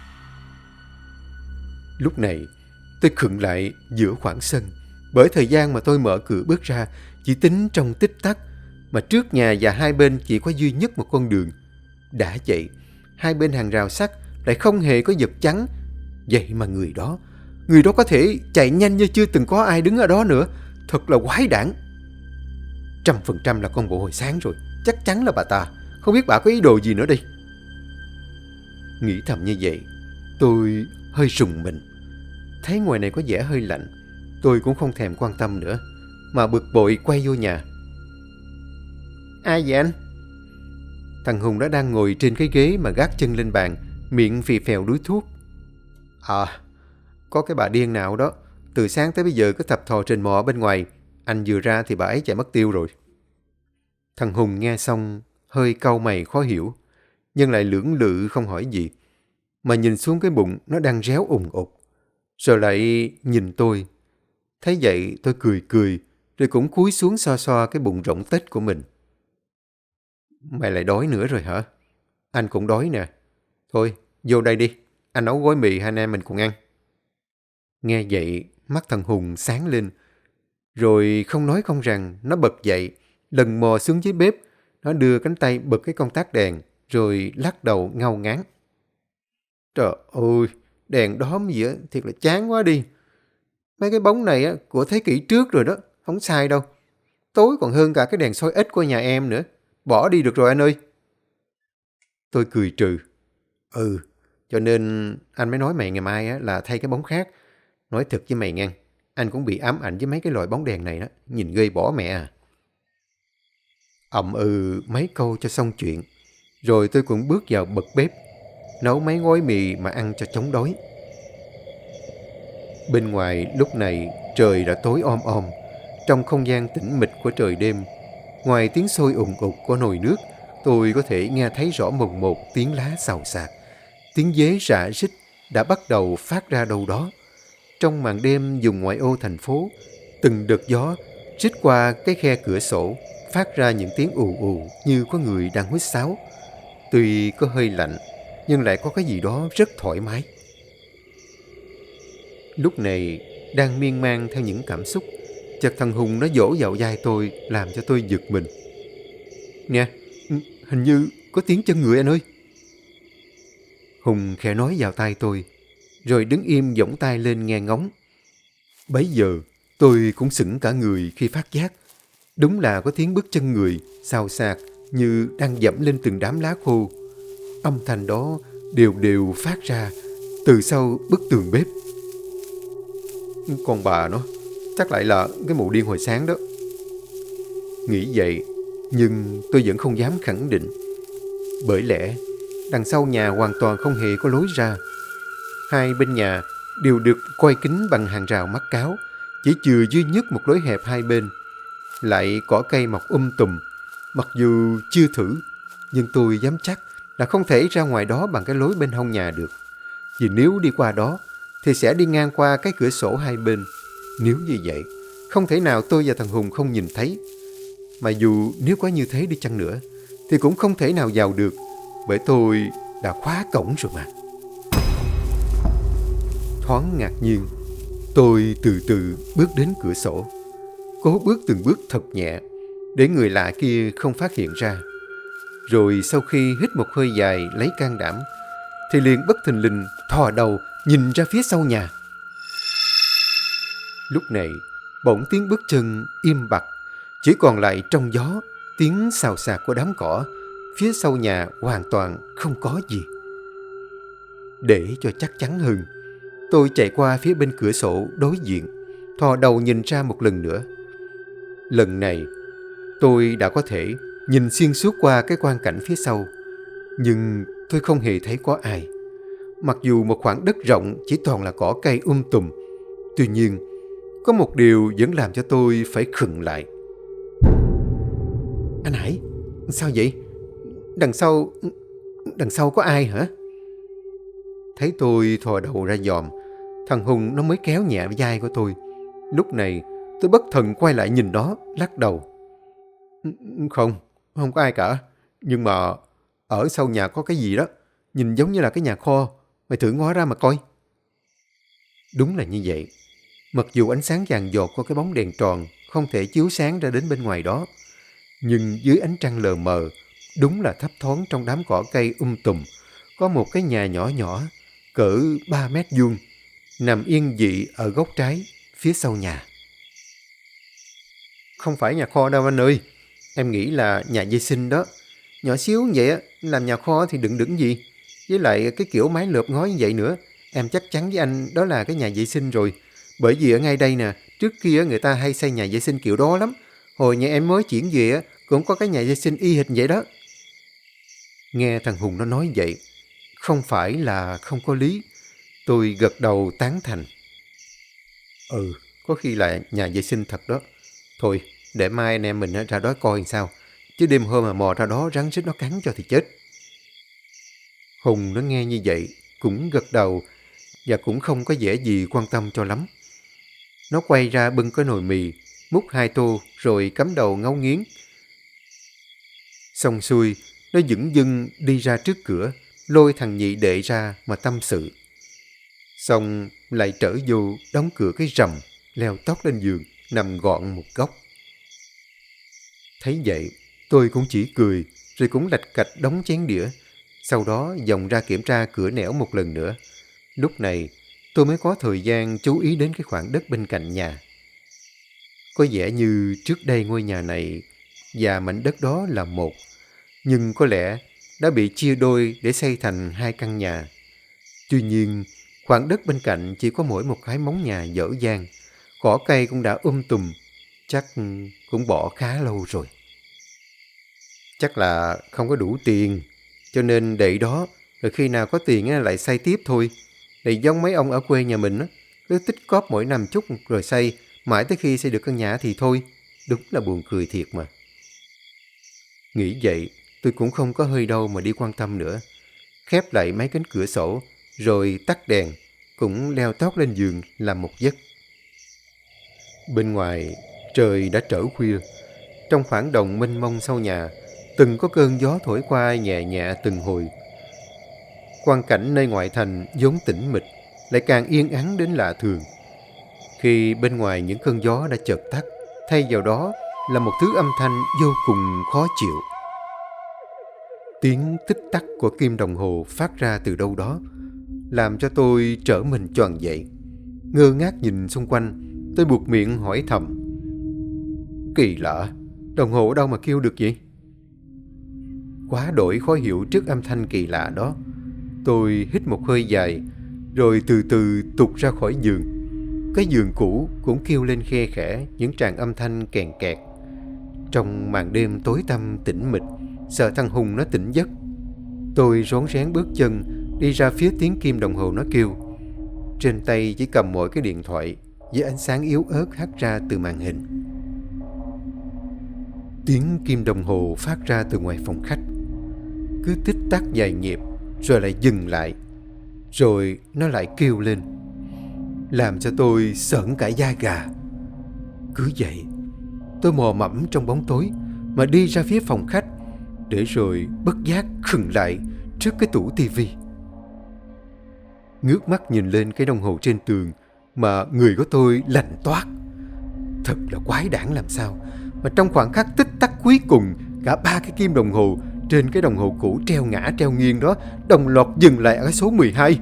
Lúc này tôi khựng lại giữa khoảng sân, bởi thời gian mà tôi mở cửa bước ra chỉ tính trong tích tắc, mà trước nhà và hai bên chỉ có duy nhất một con đường. Đã vậy, hai bên hàng rào sắt lại không hề có vật chắn. Vậy mà người đó, người đó có thể chạy nhanh như chưa từng có ai đứng ở đó nữa. Thật là quái đản. Trăm phần trăm là con bộ hồi sáng rồi. Chắc chắn là bà ta. Không biết bà có ý đồ gì nữa đây. Nghĩ thầm như vậy, tôi hơi rùng mình. Thấy ngoài này có vẻ hơi lạnh, tôi cũng không thèm quan tâm nữa, mà bực bội quay vô nhà. Ai vậy anh? Thằng Hùng đã đang ngồi trên cái ghế mà gác chân lên bàn, miệng phì phèo đuối thuốc. À, có cái bà điên nào đó, từ sáng tới bây giờ cứ thập thò trên mò bên ngoài. Anh vừa ra thì bà ấy chạy mất tiêu rồi. Thằng Hùng nghe xong hơi cau mày khó hiểu, nhưng lại lưỡng lự không hỏi gì, mà nhìn xuống cái bụng nó đang réo ùng ục, rồi lại nhìn tôi. Thấy vậy tôi cười cười, rồi cũng cúi xuống xoa xoa cái bụng rỗng tết của mình. Mày lại đói nữa rồi hả? Anh cũng đói nè. Thôi, vô đây đi, anh nấu gói mì hai anh em mình cùng ăn. Nghe vậy, mắt thằng Hùng sáng lên, rồi không nói không rằng, nó bật dậy, lần mò xuống dưới bếp. Nó đưa cánh tay bật cái công tắc đèn, rồi lắc đầu ngao ngán. Trời ơi, đèn đóm gì á, thiệt là chán quá đi. Mấy cái bóng này á, của thế kỷ trước rồi đó, không sai đâu. Tối còn hơn cả cái đèn soi ếch của nhà em nữa. Bỏ đi được rồi anh ơi. Tôi cười trừ. Ừ, cho nên anh mới nói mày ngày mai á, là thay cái bóng khác. Nói thật với mày nghe, anh cũng bị ám ảnh với mấy cái loại bóng đèn này đó. Nhìn ghê bỏ mẹ à. Ậm ừ mấy câu cho xong chuyện, rồi tôi cũng bước vào bật bếp, nấu mấy gói mì mà ăn cho chống đói. Bên ngoài lúc này trời đã tối om om. Trong không gian tĩnh mịch của trời đêm, ngoài tiếng sôi ùng ục của nồi nước, tôi có thể nghe thấy rõ mồn một tiếng lá xào xạc. Tiếng dế rạ rít đã bắt đầu phát ra đâu đó. Trong màn đêm vùng ngoại ô thành phố, từng đợt gió rít qua cái khe cửa sổ, phát ra những tiếng ù ù như có người đang huýt sáo. Tuy có hơi lạnh, nhưng lại có cái gì đó rất thoải mái. Lúc này, đang miên man theo những cảm xúc, chợt thằng Hùng nó vỗ vào vai tôi, làm cho tôi giật mình. Nè, hình như có tiếng chân người anh ơi. Hùng khẽ nói vào tai tôi, rồi đứng im giỗng tay lên nghe ngóng. Bấy giờ, tôi cũng sững cả người khi phát giác. Đúng là có tiếng bước chân người, xào xạc như đang dẫm lên từng đám lá khô. Âm thanh đó đều đều phát ra từ sau bức tường bếp. Con bà nó, chắc lại là cái mụ điên hồi sáng đó. Nghĩ vậy, nhưng tôi vẫn không dám khẳng định. Bởi lẽ, đằng sau nhà hoàn toàn không hề có lối ra. Hai bên nhà đều được coi kín bằng hàng rào mắc cáo, chỉ chừa duy nhất một lối hẹp hai bên. lại cỏ cây mọc um tùm. Mặc dù chưa thử, nhưng tôi dám chắc là không thể ra ngoài đó bằng cái lối bên hông nhà được. Vì nếu đi qua đó, thì sẽ đi ngang qua cái cửa sổ hai bên. Nếu như vậy, không thể nào tôi và thằng Hùng không nhìn thấy. Mà dù nếu có như thế đi chăng nữa, thì cũng không thể nào vào được, bởi tôi đã khóa cổng rồi mà. Thoáng ngạc nhiên, tôi từ từ bước đến cửa sổ, cố bước từng bước thật nhẹ, để người lạ kia không phát hiện ra. Rồi sau khi hít một hơi dài lấy can đảm, thì liền bất thình lình thò đầu nhìn ra phía sau nhà. Lúc này, bỗng tiếng bước chân im bặt, chỉ còn lại trong gió tiếng xào xạc của đám cỏ. Phía sau nhà hoàn toàn không có gì. Để cho chắc chắn hơn, tôi chạy qua phía bên cửa sổ đối diện, thò đầu nhìn ra một lần nữa. Lần này, tôi đã có thể nhìn xuyên suốt qua cái quang cảnh phía sau, nhưng tôi không hề thấy có ai. Mặc dù một khoảng đất rộng chỉ toàn là cỏ cây um tùm, tuy nhiên có một điều vẫn làm cho tôi phải khựng lại. Anh Hải, sao vậy? Đằng sau, đằng sau có ai hả? Thấy tôi thò đầu ra dòm, thằng Hùng nó mới kéo nhẹ vai của tôi. Lúc này tôi bất thần quay lại nhìn nó, lắc đầu. Không, không có ai cả. Nhưng mà ở sau nhà có cái gì đó, nhìn giống như là cái nhà kho. Mày thử ngó ra mà coi. Đúng là như vậy. Mặc dù ánh sáng vàng dột của cái bóng đèn tròn không thể chiếu sáng ra đến bên ngoài đó, nhưng dưới ánh trăng lờ mờ, đúng là thấp thoáng trong đám cỏ cây um tùm, có một cái nhà nhỏ nhỏ, cỡ ba mét vuông, nằm yên vị ở góc trái, phía sau nhà. Không phải nhà kho đâu anh ơi. Em nghĩ là nhà vệ sinh đó. Nhỏ xíu vậy á, làm nhà kho thì đừng đựng gì. Với lại cái kiểu mái lợp ngói như vậy nữa, em chắc chắn với anh đó là cái nhà vệ sinh rồi. Bởi vì ở ngay đây nè, trước kia người ta hay xây nhà vệ sinh kiểu đó lắm. Hồi nhà em mới chuyển về á, cũng có cái nhà vệ sinh y hệt vậy đó. Nghe thằng Hùng nó nói vậy, không phải là không có lý. Tôi gật đầu tán thành. Ừ, có khi là nhà vệ sinh thật đó. Thôi, để mai anh em mình ra đó coi làm sao. Chứ đêm hôm mà mò ra đó rắn rít nó cắn cho thì chết. Hùng nó nghe như vậy, cũng gật đầu và cũng không có vẻ gì quan tâm cho lắm. Nó quay ra bưng cái nồi mì, múc hai tô rồi cắm đầu ngấu nghiến. Xong xuôi, nó dửng dưng đi ra trước cửa, lôi thằng nhị đệ ra mà tâm sự. Xong lại trở vô đóng cửa cái rầm, leo tót lên giường, nằm gọn một góc. Thấy vậy, tôi cũng chỉ cười, rồi cũng lạch cạch đóng chén đĩa. Sau đó vòng ra kiểm tra cửa nẻo một lần nữa. Lúc này, tôi mới có thời gian chú ý đến cái khoảng đất bên cạnh nhà. Có vẻ như trước đây ngôi nhà này và mảnh đất đó là một, nhưng có lẽ đã bị chia đôi để xây thành hai căn nhà. Tuy nhiên, khoảng đất bên cạnh chỉ có mỗi một cái móng nhà dở dang, cỏ cây cũng đã um tùm, chắc cũng bỏ khá lâu rồi. Chắc là không có đủ tiền, cho nên để đó, rồi khi nào có tiền lại xây tiếp thôi. Để giống mấy ông ở quê nhà mình, cứ tích cóp mỗi năm chút rồi xây, mãi tới khi xây được căn nhà thì thôi. Đúng là buồn cười thiệt mà. Nghĩ vậy, tôi cũng không có hơi đâu mà đi quan tâm nữa. Khép lại mấy cánh cửa sổ, rồi tắt đèn, cũng leo tót lên giường làm một giấc. Bên ngoài, trời đã trở khuya. Trong khoảng đồng mênh mông sau nhà, từng có cơn gió thổi qua nhẹ nhẹ từng hồi. Quang cảnh nơi ngoại thành vốn tĩnh mịch, lại càng yên ắng đến lạ thường. Khi bên ngoài những cơn gió đã chợt tắt, thay vào đó là một thứ âm thanh vô cùng khó chịu. Tiếng tích tắc của kim đồng hồ phát ra từ đâu đó, làm cho tôi trở mình choàng dậy. Ngơ ngác nhìn xung quanh, tôi buột miệng hỏi thầm. Kỳ lạ, đồng hồ ở đâu mà kêu được vậy? Quá đổi khó hiểu trước âm thanh kỳ lạ đó, tôi hít một hơi dài, rồi từ từ tụt ra khỏi giường. Cái giường cũ cũng kêu lên khe khẽ những tràng âm thanh kèn kẹt. Trong màn đêm tối tăm tĩnh mịch, sợ thằng Hùng nó tỉnh giấc, tôi rón rén bước chân đi ra phía tiếng kim đồng hồ nó kêu. Trên tay chỉ cầm mỗi cái điện thoại với ánh sáng yếu ớt hắt ra từ màn hình. Tiếng kim đồng hồ phát ra từ ngoài phòng khách, cứ tích tắc vài nhịp rồi lại dừng lại, rồi nó lại kêu lên, làm cho tôi sởn cả da gà. Cứ vậy, tôi mò mẫm trong bóng tối mà đi ra phía phòng khách, để rồi bất giác khựng lại trước cái tủ tivi. Ngước mắt nhìn lên cái đồng hồ trên tường mà người của tôi lạnh toát. Thật là quái đản làm sao mà trong khoảng khắc tích tắc cuối cùng, cả ba cái kim đồng hồ trên cái đồng hồ cũ treo ngã treo nghiêng đó đồng loạt dừng lại ở cái số mười hai.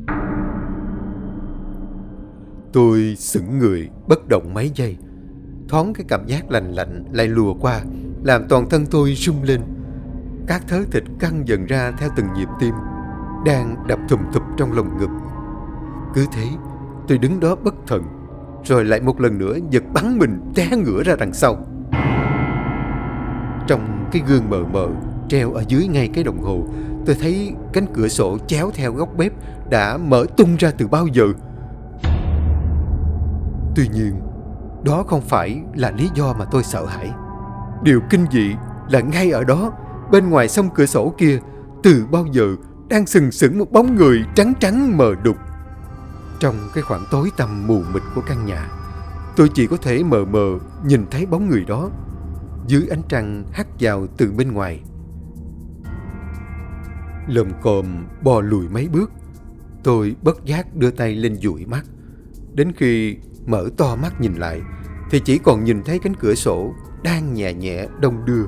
Tôi sững người bất động mấy giây. Thoáng cái cảm giác lạnh lạnh lại lùa qua, làm toàn thân tôi rung lên. Các thớ thịt căng dần ra theo từng nhịp tim đang đập thùm thụp trong lồng ngực. Cứ thế tôi đứng đó bất thần, rồi lại một lần nữa giật bắn mình té ngửa ra đằng sau. Trong cái gương mờ mờ treo ở dưới ngay cái đồng hồ, tôi thấy cánh cửa sổ chéo theo góc bếp đã mở tung ra từ bao giờ. Tuy nhiên, đó không phải là lý do mà tôi sợ hãi. Điều kinh dị là ngay ở đó, bên ngoài song cửa sổ kia, từ bao giờ đang sừng sững một bóng người trắng trắng mờ đục. Trong cái khoảng tối tăm mù mịt của căn nhà, tôi chỉ có thể mờ mờ nhìn thấy bóng người đó dưới ánh trăng hắt vào từ bên ngoài. Lồm cồm bò lùi mấy bước, tôi bất giác đưa tay lên dụi mắt. Đến khi mở to mắt nhìn lại thì chỉ còn nhìn thấy cánh cửa sổ đang nhẹ nhẹ đong đưa.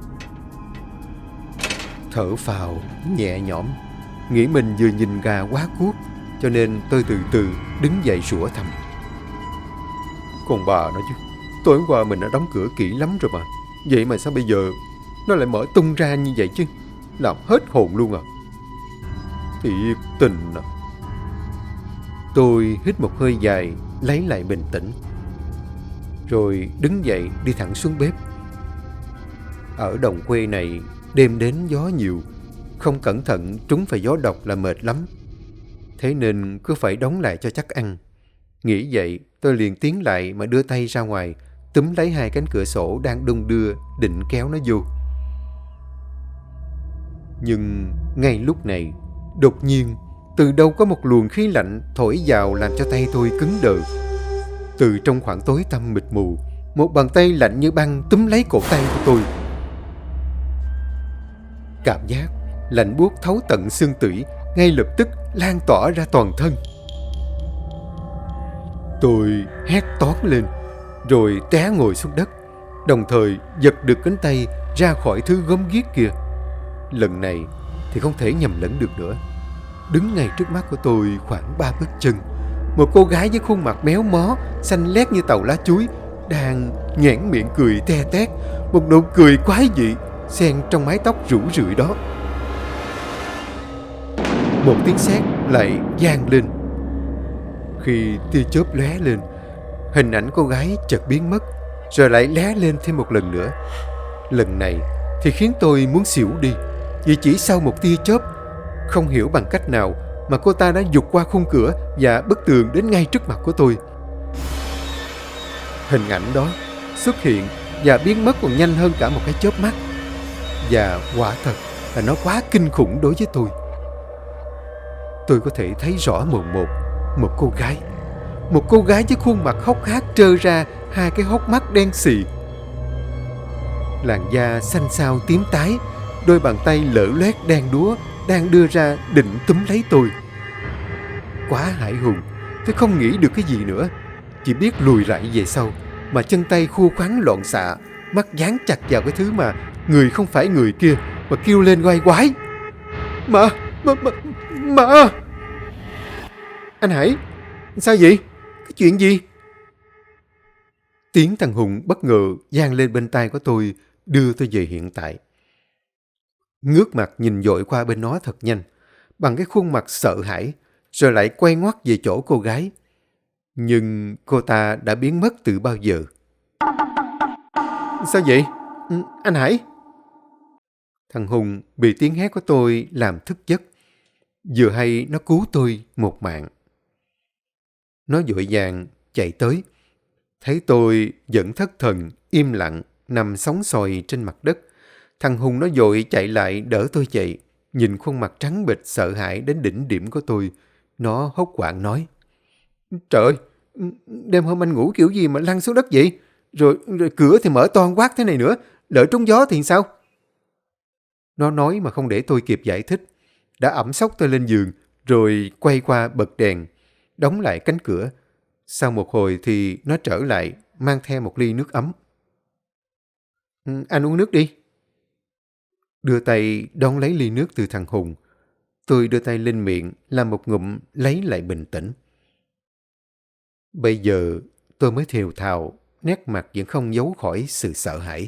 Thở phào nhẹ nhõm, nghĩ mình vừa nhìn gà quá cuốc, cho nên tôi từ từ đứng dậy sủa thầm. Còn bà nói chứ, tối hôm qua mình đã đóng cửa kỹ lắm rồi mà, vậy mà sao bây giờ nó lại mở tung ra như vậy chứ, làm hết hồn luôn à. Thiệt tình à. Tôi hít một hơi dài, lấy lại bình tĩnh, rồi đứng dậy đi thẳng xuống bếp. Ở đồng quê này, đêm đến gió nhiều, không cẩn thận trúng phải gió độc là mệt lắm. Thế nên cứ phải đóng lại cho chắc ăn. Nghĩ vậy, tôi liền tiến lại mà đưa tay ra ngoài, túm lấy hai cánh cửa sổ đang đung đưa, định kéo nó vô. Nhưng ngay lúc này, đột nhiên, từ đâu có một luồng khí lạnh thổi vào làm cho tay tôi cứng đờ. Từ trong khoảng tối tăm mịt mù, một bàn tay lạnh như băng túm lấy cổ tay của tôi. Cảm giác lạnh buốt thấu tận xương tủy ngay lập tức lan tỏa ra toàn thân. Tôi hét toáng lên, rồi té ngồi xuống đất, đồng thời giật được cánh tay ra khỏi thứ gớm ghiếc kia. Lần này thì không thể nhầm lẫn được nữa. Đứng ngay trước mắt của tôi khoảng ba bước chân, một cô gái với khuôn mặt méo mó, xanh lét như tàu lá chuối, đang nhoẻn miệng cười te tét, một nụ cười quái dị xen trong mái tóc rủ rượi đó. Một tiếng sét lại vang lên. Khi tia chớp lóe lên, hình ảnh cô gái chợt biến mất, rồi lại lóe lên thêm một lần nữa. Lần này thì khiến tôi muốn xỉu đi, vì chỉ sau một tia chớp, không hiểu bằng cách nào mà cô ta đã vụt qua khung cửa và bức tường đến ngay trước mặt của tôi. Hình ảnh đó xuất hiện và biến mất còn nhanh hơn cả một cái chớp mắt. Và quả thật là nó quá kinh khủng đối với tôi. Tôi có thể thấy rõ mồn một một cô gái. Một cô gái với khuôn mặt hốc hác trơ ra hai cái hốc mắt đen xì. Làn da xanh xao tím tái, đôi bàn tay lở loét đen đúa đang đưa ra định túm lấy tôi. Quá hãi hùng, tôi không nghĩ được cái gì nữa, chỉ biết lùi lại về sau, mà chân tay khua khoắn loạn xạ, mắt dán chặt vào cái thứ mà người không phải người kia, mà kêu lên oai oái. Mà, mà, mà, mà Anh Hải, sao vậy? Cái chuyện gì? Tiếng thằng Hùng bất ngờ vang lên bên tai của tôi, đưa tôi về hiện tại. Ngước mặt nhìn dội qua bên nó thật nhanh, bằng cái khuôn mặt sợ hãi, rồi lại quay ngoắt về chỗ cô gái. Nhưng cô ta đã biến mất từ bao giờ. Sao vậy? Ừ, anh Hải? Thằng Hùng bị tiếng hét của tôi làm thức giấc. Vừa hay nó cứu tôi một mạng. Nó vội vàng chạy tới. Thấy tôi vẫn thất thần, im lặng, nằm sóng xoài trên mặt đất. Thằng Hùng nó vội chạy lại đỡ tôi dậy. Nhìn khuôn mặt trắng bệch sợ hãi đến đỉnh điểm của tôi, nó hốt hoảng nói: Trời ơi, đêm hôm anh ngủ kiểu gì mà lăn xuống đất vậy? Rồi, rồi cửa thì mở toang quát thế này nữa, lỡ trúng gió thì sao? Nó nói mà không để tôi kịp giải thích, đã ẵm xốc tôi lên giường, rồi quay qua bật đèn, đóng lại cánh cửa. Sau một hồi thì nó trở lại, mang theo một ly nước ấm. Ừ, anh uống nước đi. Đưa tay đón lấy ly nước từ thằng Hùng. Tôi đưa tay lên miệng, làm một ngụm lấy lại bình tĩnh. Bây giờ tôi mới thều thào, nét mặt vẫn không giấu khỏi sự sợ hãi.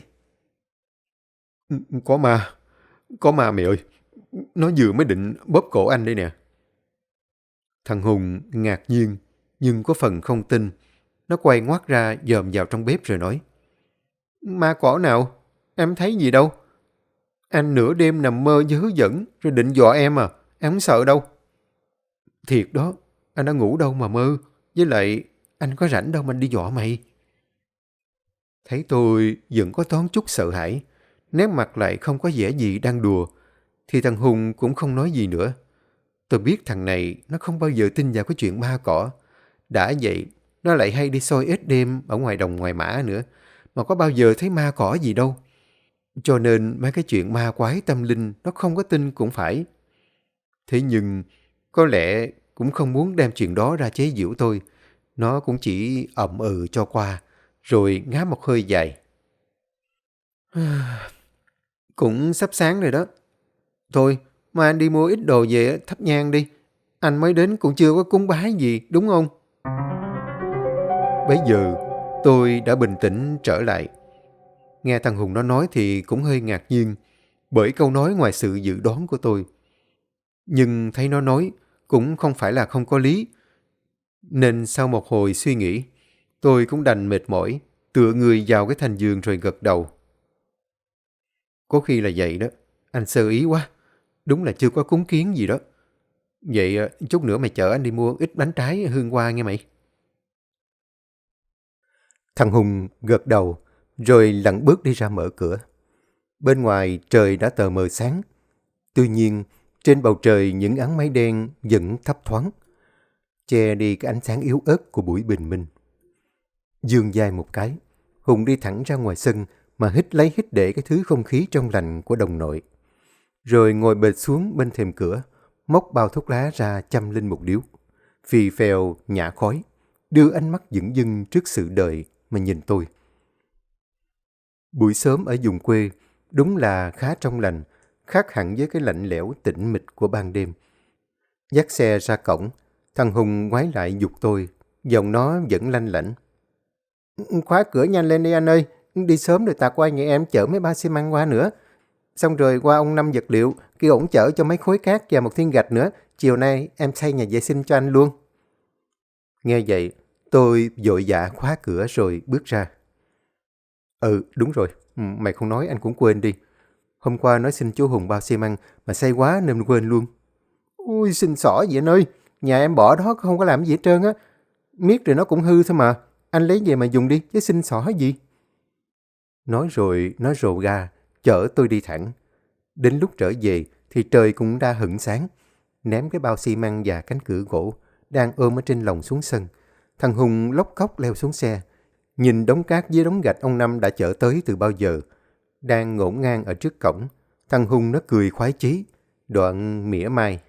Có ma, có ma mày ơi, nó vừa mới định bóp cổ anh đây nè. Thằng Hùng ngạc nhiên, nhưng có phần không tin. Nó quay ngoắt ra dòm vào trong bếp rồi nói: Ma cỏ nào? Em thấy gì đâu. Anh nửa đêm nằm mơ dớ dẫn rồi định dọa em à? Em không sợ đâu. Thiệt đó, anh đã ngủ đâu mà mơ. Với lại, anh có rảnh đâu mà anh đi dọa mày. Thấy tôi vẫn có toán chút sợ hãi, nét mặt lại không có vẻ gì đang đùa, thì thằng Hùng cũng không nói gì nữa. Tôi biết thằng này nó không bao giờ tin vào cái chuyện ma cỏ. Đã vậy, nó lại hay đi soi ếch đêm ở ngoài đồng ngoài mã nữa, mà có bao giờ thấy ma cỏ gì đâu. Cho nên mấy cái chuyện ma quái tâm linh nó không có tin cũng phải. Thế nhưng, có lẽ cũng không muốn đem chuyện đó ra chế giễu tôi. Nó cũng chỉ ậm ừ cho qua, rồi ngáp một hơi dài. Cũng sắp sáng rồi đó. Thôi, mà anh đi mua ít đồ về thắp nhang đi. Anh mới đến cũng chưa có cúng bái gì, đúng không? Bây giờ, tôi đã bình tĩnh trở lại. Nghe thằng Hùng nó nói thì cũng hơi ngạc nhiên, bởi câu nói ngoài sự dự đoán của tôi. Nhưng thấy nó nói cũng không phải là không có lý. Nên sau một hồi suy nghĩ, tôi cũng đành mệt mỏi, tựa người vào cái thành giường rồi gật đầu. Có khi là vậy đó, anh sơ ý quá. Đúng là chưa có cúng kiến gì đó. Vậy chút nữa mày chở anh đi mua ít bánh trái hương hoa nghe mày. Thằng Hùng gật đầu, rồi lặng bước đi ra mở cửa. Bên ngoài trời đã tờ mờ sáng. Tuy nhiên, trên bầu trời những áng mây đen vẫn thấp thoáng, che đi cái ánh sáng yếu ớt của buổi bình minh. Giương dài một cái, Hùng đi thẳng ra ngoài sân mà hít lấy hít để cái thứ không khí trong lành của đồng nội. Rồi ngồi bệt xuống bên thềm cửa, móc bao thuốc lá ra châm lên một điếu. Phì phèo nhả khói, đưa ánh mắt dửng dưng trước sự đời mà nhìn tôi. Buổi sớm ở vùng quê đúng là khá trong lành, khác hẳn với cái lạnh lẽo tĩnh mịch của ban đêm. Dắt xe ra cổng, thằng Hùng ngoái lại giục tôi, giọng nó vẫn lanh lảnh. Khóa cửa nhanh lên đi anh ơi, đi sớm rồi ta qua nhà em chở mấy ba xi măng qua nữa. Xong rồi qua ông Năm vật liệu, kêu ổng chở cho mấy khối cát và một thiên gạch nữa. Chiều nay em xây nhà vệ sinh cho anh luôn. Nghe vậy, tôi vội vã khóa cửa rồi bước ra. Ừ, đúng rồi, mày không nói anh cũng quên đi. Hôm qua nói xin chú Hùng bao xi măng mà say quá nên quên luôn. Ui, xin xỏ vậy anh ơi, nhà em bỏ đó không có làm gì hết trơn á. Miết rồi nó cũng hư thôi mà, anh lấy về mà dùng đi, chứ xin xỏ gì. Nói rồi, nó rồ ga, chở tôi đi thẳng. Đến lúc trở về thì trời cũng đã hửng sáng. Ném cái bao xi măng và cánh cửa gỗ đang ôm ở trên lồng xuống sân. Thằng Hùng lóc cóc leo xuống xe. Nhìn đống cát với đống gạch ông Năm đã chở tới từ bao giờ. Đang ngổn ngang ở trước cổng. Thằng Hùng nó cười khoái chí, đoạn mỉa mai.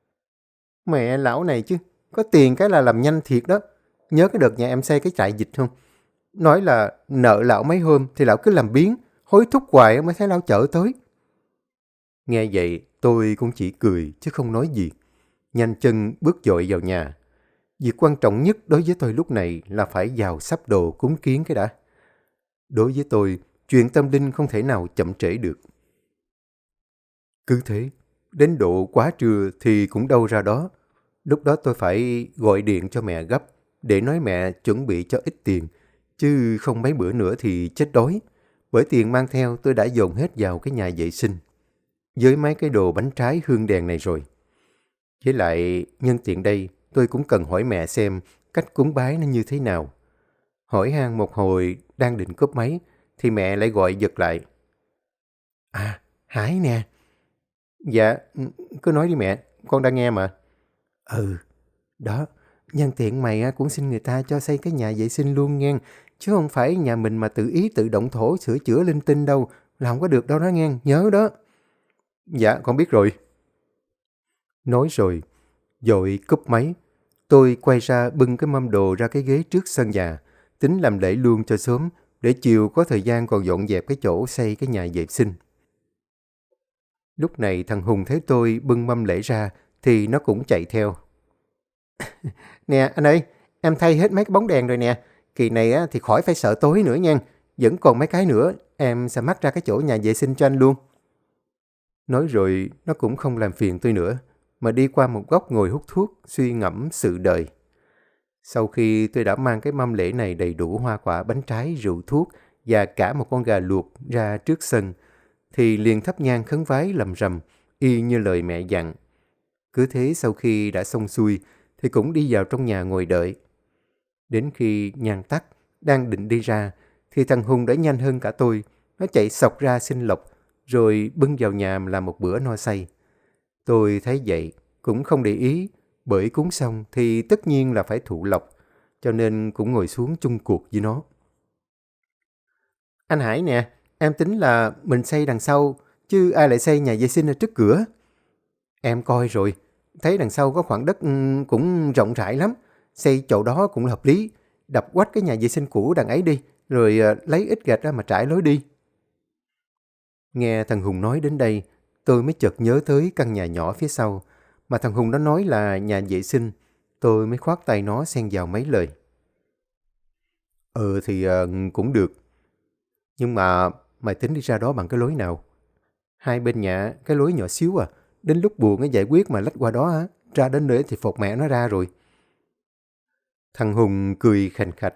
Mẹ lão này chứ, có tiền cái là làm nhanh thiệt đó. Nhớ cái đợt nhà em xây cái trại vịt không? Nói là nợ lão mấy hôm thì lão cứ làm biếng, hối thúc hoài mới thấy lão chở tới. Nghe vậy tôi cũng chỉ cười chứ không nói gì. Nhanh chân bước dội vào nhà. Việc quan trọng nhất đối với tôi lúc này là phải vào sắp đồ cúng kiến cái đã. Đối với tôi, chuyện tâm linh không thể nào chậm trễ được. Cứ thế, đến độ quá trưa thì cũng đâu ra đó. Lúc đó tôi phải gọi điện cho mẹ gấp để nói mẹ chuẩn bị cho ít tiền, chứ không mấy bữa nữa thì chết đói. Bởi tiền mang theo tôi đã dồn hết vào cái nhà vệ sinh, với mấy cái đồ bánh trái hương đèn này rồi. Với lại, nhân tiện đây, tôi cũng cần hỏi mẹ xem cách cúng bái nó như thế nào. Hỏi han một hồi, đang định cúp máy, thì mẹ lại gọi giật lại. À, Hải nè. Dạ, cứ nói đi mẹ, con đang nghe mà. Ừ, đó, nhân tiện mày á, cũng xin người ta cho xây cái nhà vệ sinh luôn nghe, chứ không phải nhà mình mà tự ý tự động thổ sửa chữa linh tinh đâu, là không có được đâu đó nghe, nhớ đó. Dạ, con biết rồi. Nói rồi, dội cúp máy, tôi quay ra bưng cái mâm đồ ra cái ghế trước sân nhà, tính làm lễ luôn cho sớm, để chiều có thời gian còn dọn dẹp cái chỗ xây cái nhà vệ sinh. Lúc này thằng Hùng thấy tôi bưng mâm lễ ra thì nó cũng chạy theo. Nè anh ơi, em thay hết mấy cái bóng đèn rồi nè. Kỳ này á, thì khỏi phải sợ tối nữa nha. Vẫn còn mấy cái nữa, em sẽ mắc ra cái chỗ nhà vệ sinh cho anh luôn. Nói rồi nó cũng không làm phiền tôi nữa, mà đi qua một góc ngồi hút thuốc, suy ngẫm sự đời. Sau khi tôi đã mang cái mâm lễ này đầy đủ hoa quả, bánh trái, rượu thuốc và cả một con gà luộc ra trước sân, thì liền thắp nhang khấn vái lầm rầm, y như lời mẹ dặn. Cứ thế sau khi đã xong xuôi, thì cũng đi vào trong nhà ngồi đợi. Đến khi nhang tắt, đang định đi ra, thì thằng Hùng đã nhanh hơn cả tôi. Nó chạy xộc ra xin lộc, rồi bưng vào nhà làm một bữa no say. Tôi thấy vậy, cũng không để ý, bởi cúng xong thì tất nhiên là phải thụ lộc, cho nên cũng ngồi xuống chung cuộc với nó. Anh Hải nè, em tính là mình xây đằng sau, chứ ai lại xây nhà vệ sinh ở trước cửa. Em coi rồi, thấy đằng sau có khoảng đất cũng rộng rãi lắm, xây chỗ đó cũng hợp lý. Đập quách cái nhà vệ sinh cũ đằng ấy đi, rồi lấy ít gạch ra mà trải lối đi. Nghe thằng Hùng nói đến đây, tôi mới chợt nhớ tới căn nhà nhỏ phía sau, mà thằng Hùng nó nói là nhà vệ sinh. Tôi mới khoát tay nó xen vào mấy lời. Ừ thì uh, cũng được. Nhưng mà mày tính đi ra đó bằng cái lối nào? Hai bên nhà cái lối nhỏ xíu à. Đến lúc buồn cái giải quyết mà lách qua đó á, ra đến nơi thì phột mẹ nó ra rồi. Thằng Hùng cười khành khạch.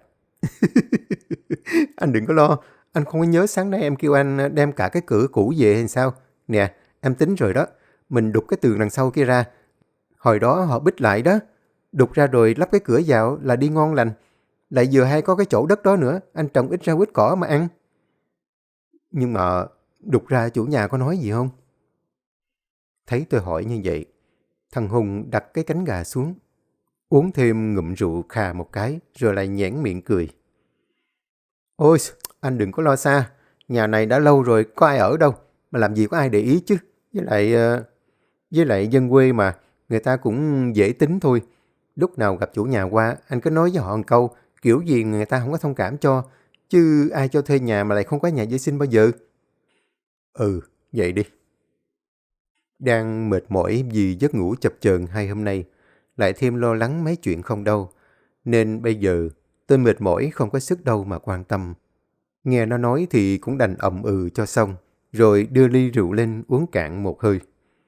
Anh đừng có lo, anh không có nhớ sáng nay em kêu anh đem cả cái cửa cũ về hay sao? Nè, em tính rồi đó, mình đục cái tường đằng sau kia ra. Hồi đó họ bích lại đó, đục ra rồi lắp cái cửa vào là đi ngon lành. Lại vừa hay có cái chỗ đất đó nữa, anh trồng ít rau ít cỏ mà ăn. Nhưng mà đục ra chủ nhà có nói gì không? Thấy tôi hỏi như vậy, thằng Hùng đặt cái cánh gà xuống, uống thêm ngụm rượu khà một cái, rồi lại nhoẻn miệng cười. Ôi, anh đừng có lo xa, nhà này đã lâu rồi, có ai ở đâu, mà làm gì có ai để ý chứ. Với lại, với lại dân quê mà, người ta cũng dễ tính thôi. Lúc nào gặp chủ nhà qua, anh cứ nói với họ một câu, kiểu gì người ta không có thông cảm cho, chứ ai cho thuê nhà mà lại không có nhà vệ sinh bao giờ. Ừ, vậy đi. Đang mệt mỏi vì giấc ngủ chập chờn hai hôm nay, lại thêm lo lắng mấy chuyện không đâu, nên bây giờ tôi mệt mỏi không có sức đâu mà quan tâm. Nghe nó nói thì cũng đành ậm ừ cho xong, rồi đưa ly rượu lên uống cạn một hơi.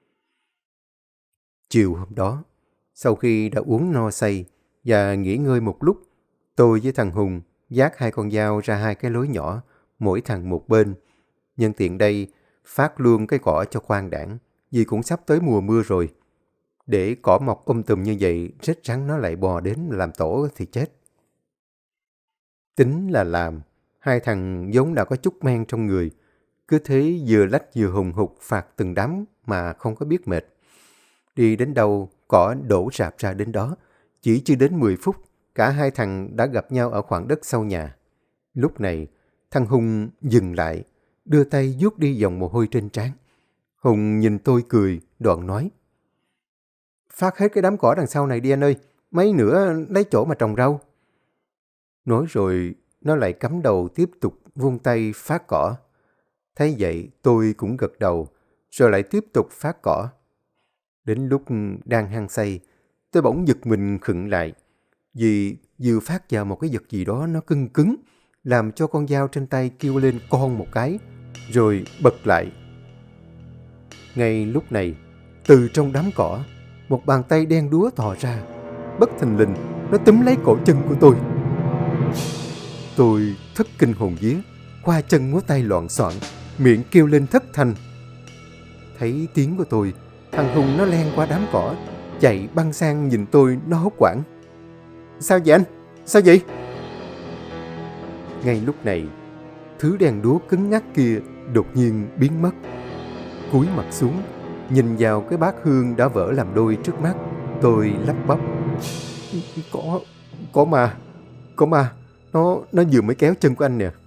Chiều hôm đó, sau khi đã uống no say và nghỉ ngơi một lúc, tôi với thằng Hùng vác hai con dao ra hai cái lối nhỏ, mỗi thằng một bên. Nhân tiện đây, phát luôn cái cỏ cho khoan đãng, vì cũng sắp tới mùa mưa rồi. Để cỏ mọc um tùm như vậy, rết rắn nó lại bò đến làm tổ thì chết. Tính là làm, hai thằng vốn đã có chút men trong người, cứ thế vừa lách vừa hùng hục phạt từng đám mà không có biết mệt. Đi đến đâu, cỏ đổ rạp ra đến đó. Chỉ chưa đến mười phút, cả hai thằng đã gặp nhau ở khoảng đất sau nhà. Lúc này, thằng Hùng dừng lại, đưa tay vuốt đi dòng mồ hôi trên trán. Hùng nhìn tôi cười, đoạn nói. Phát hết cái đám cỏ đằng sau này đi anh ơi, mấy nữa lấy chỗ mà trồng rau. Nói rồi, nó lại cắm đầu tiếp tục vung tay phát cỏ. Thấy vậy, tôi cũng gật đầu, rồi lại tiếp tục phát cỏ. Đến lúc đang hăng say, tôi bỗng giật mình khựng lại, vì vừa phát vào một cái vật gì đó nó cứng cứng, làm cho con dao trên tay kêu lên con một cái, rồi bật lại. Ngay lúc này, từ trong đám cỏ, một bàn tay đen đúa thò ra, bất thình lình, nó túm lấy cổ chân của tôi. Tôi thất kinh hồn vía, qua chân múa tay loạn xọn, miệng kêu lên thất thanh. Thấy tiếng của tôi, thằng Hùng nó len qua đám cỏ, chạy băng sang nhìn tôi, nó hốt hoảng. Sao vậy anh? Sao vậy? Ngay lúc này, thứ đen đúa cứng ngắc kia đột nhiên biến mất. Cúi mặt xuống, nhìn vào cái bát hương đã vỡ làm đôi trước mắt, tôi lắp bắp. Có, có ma, có ma, nó, nó vừa mới kéo chân của anh nè.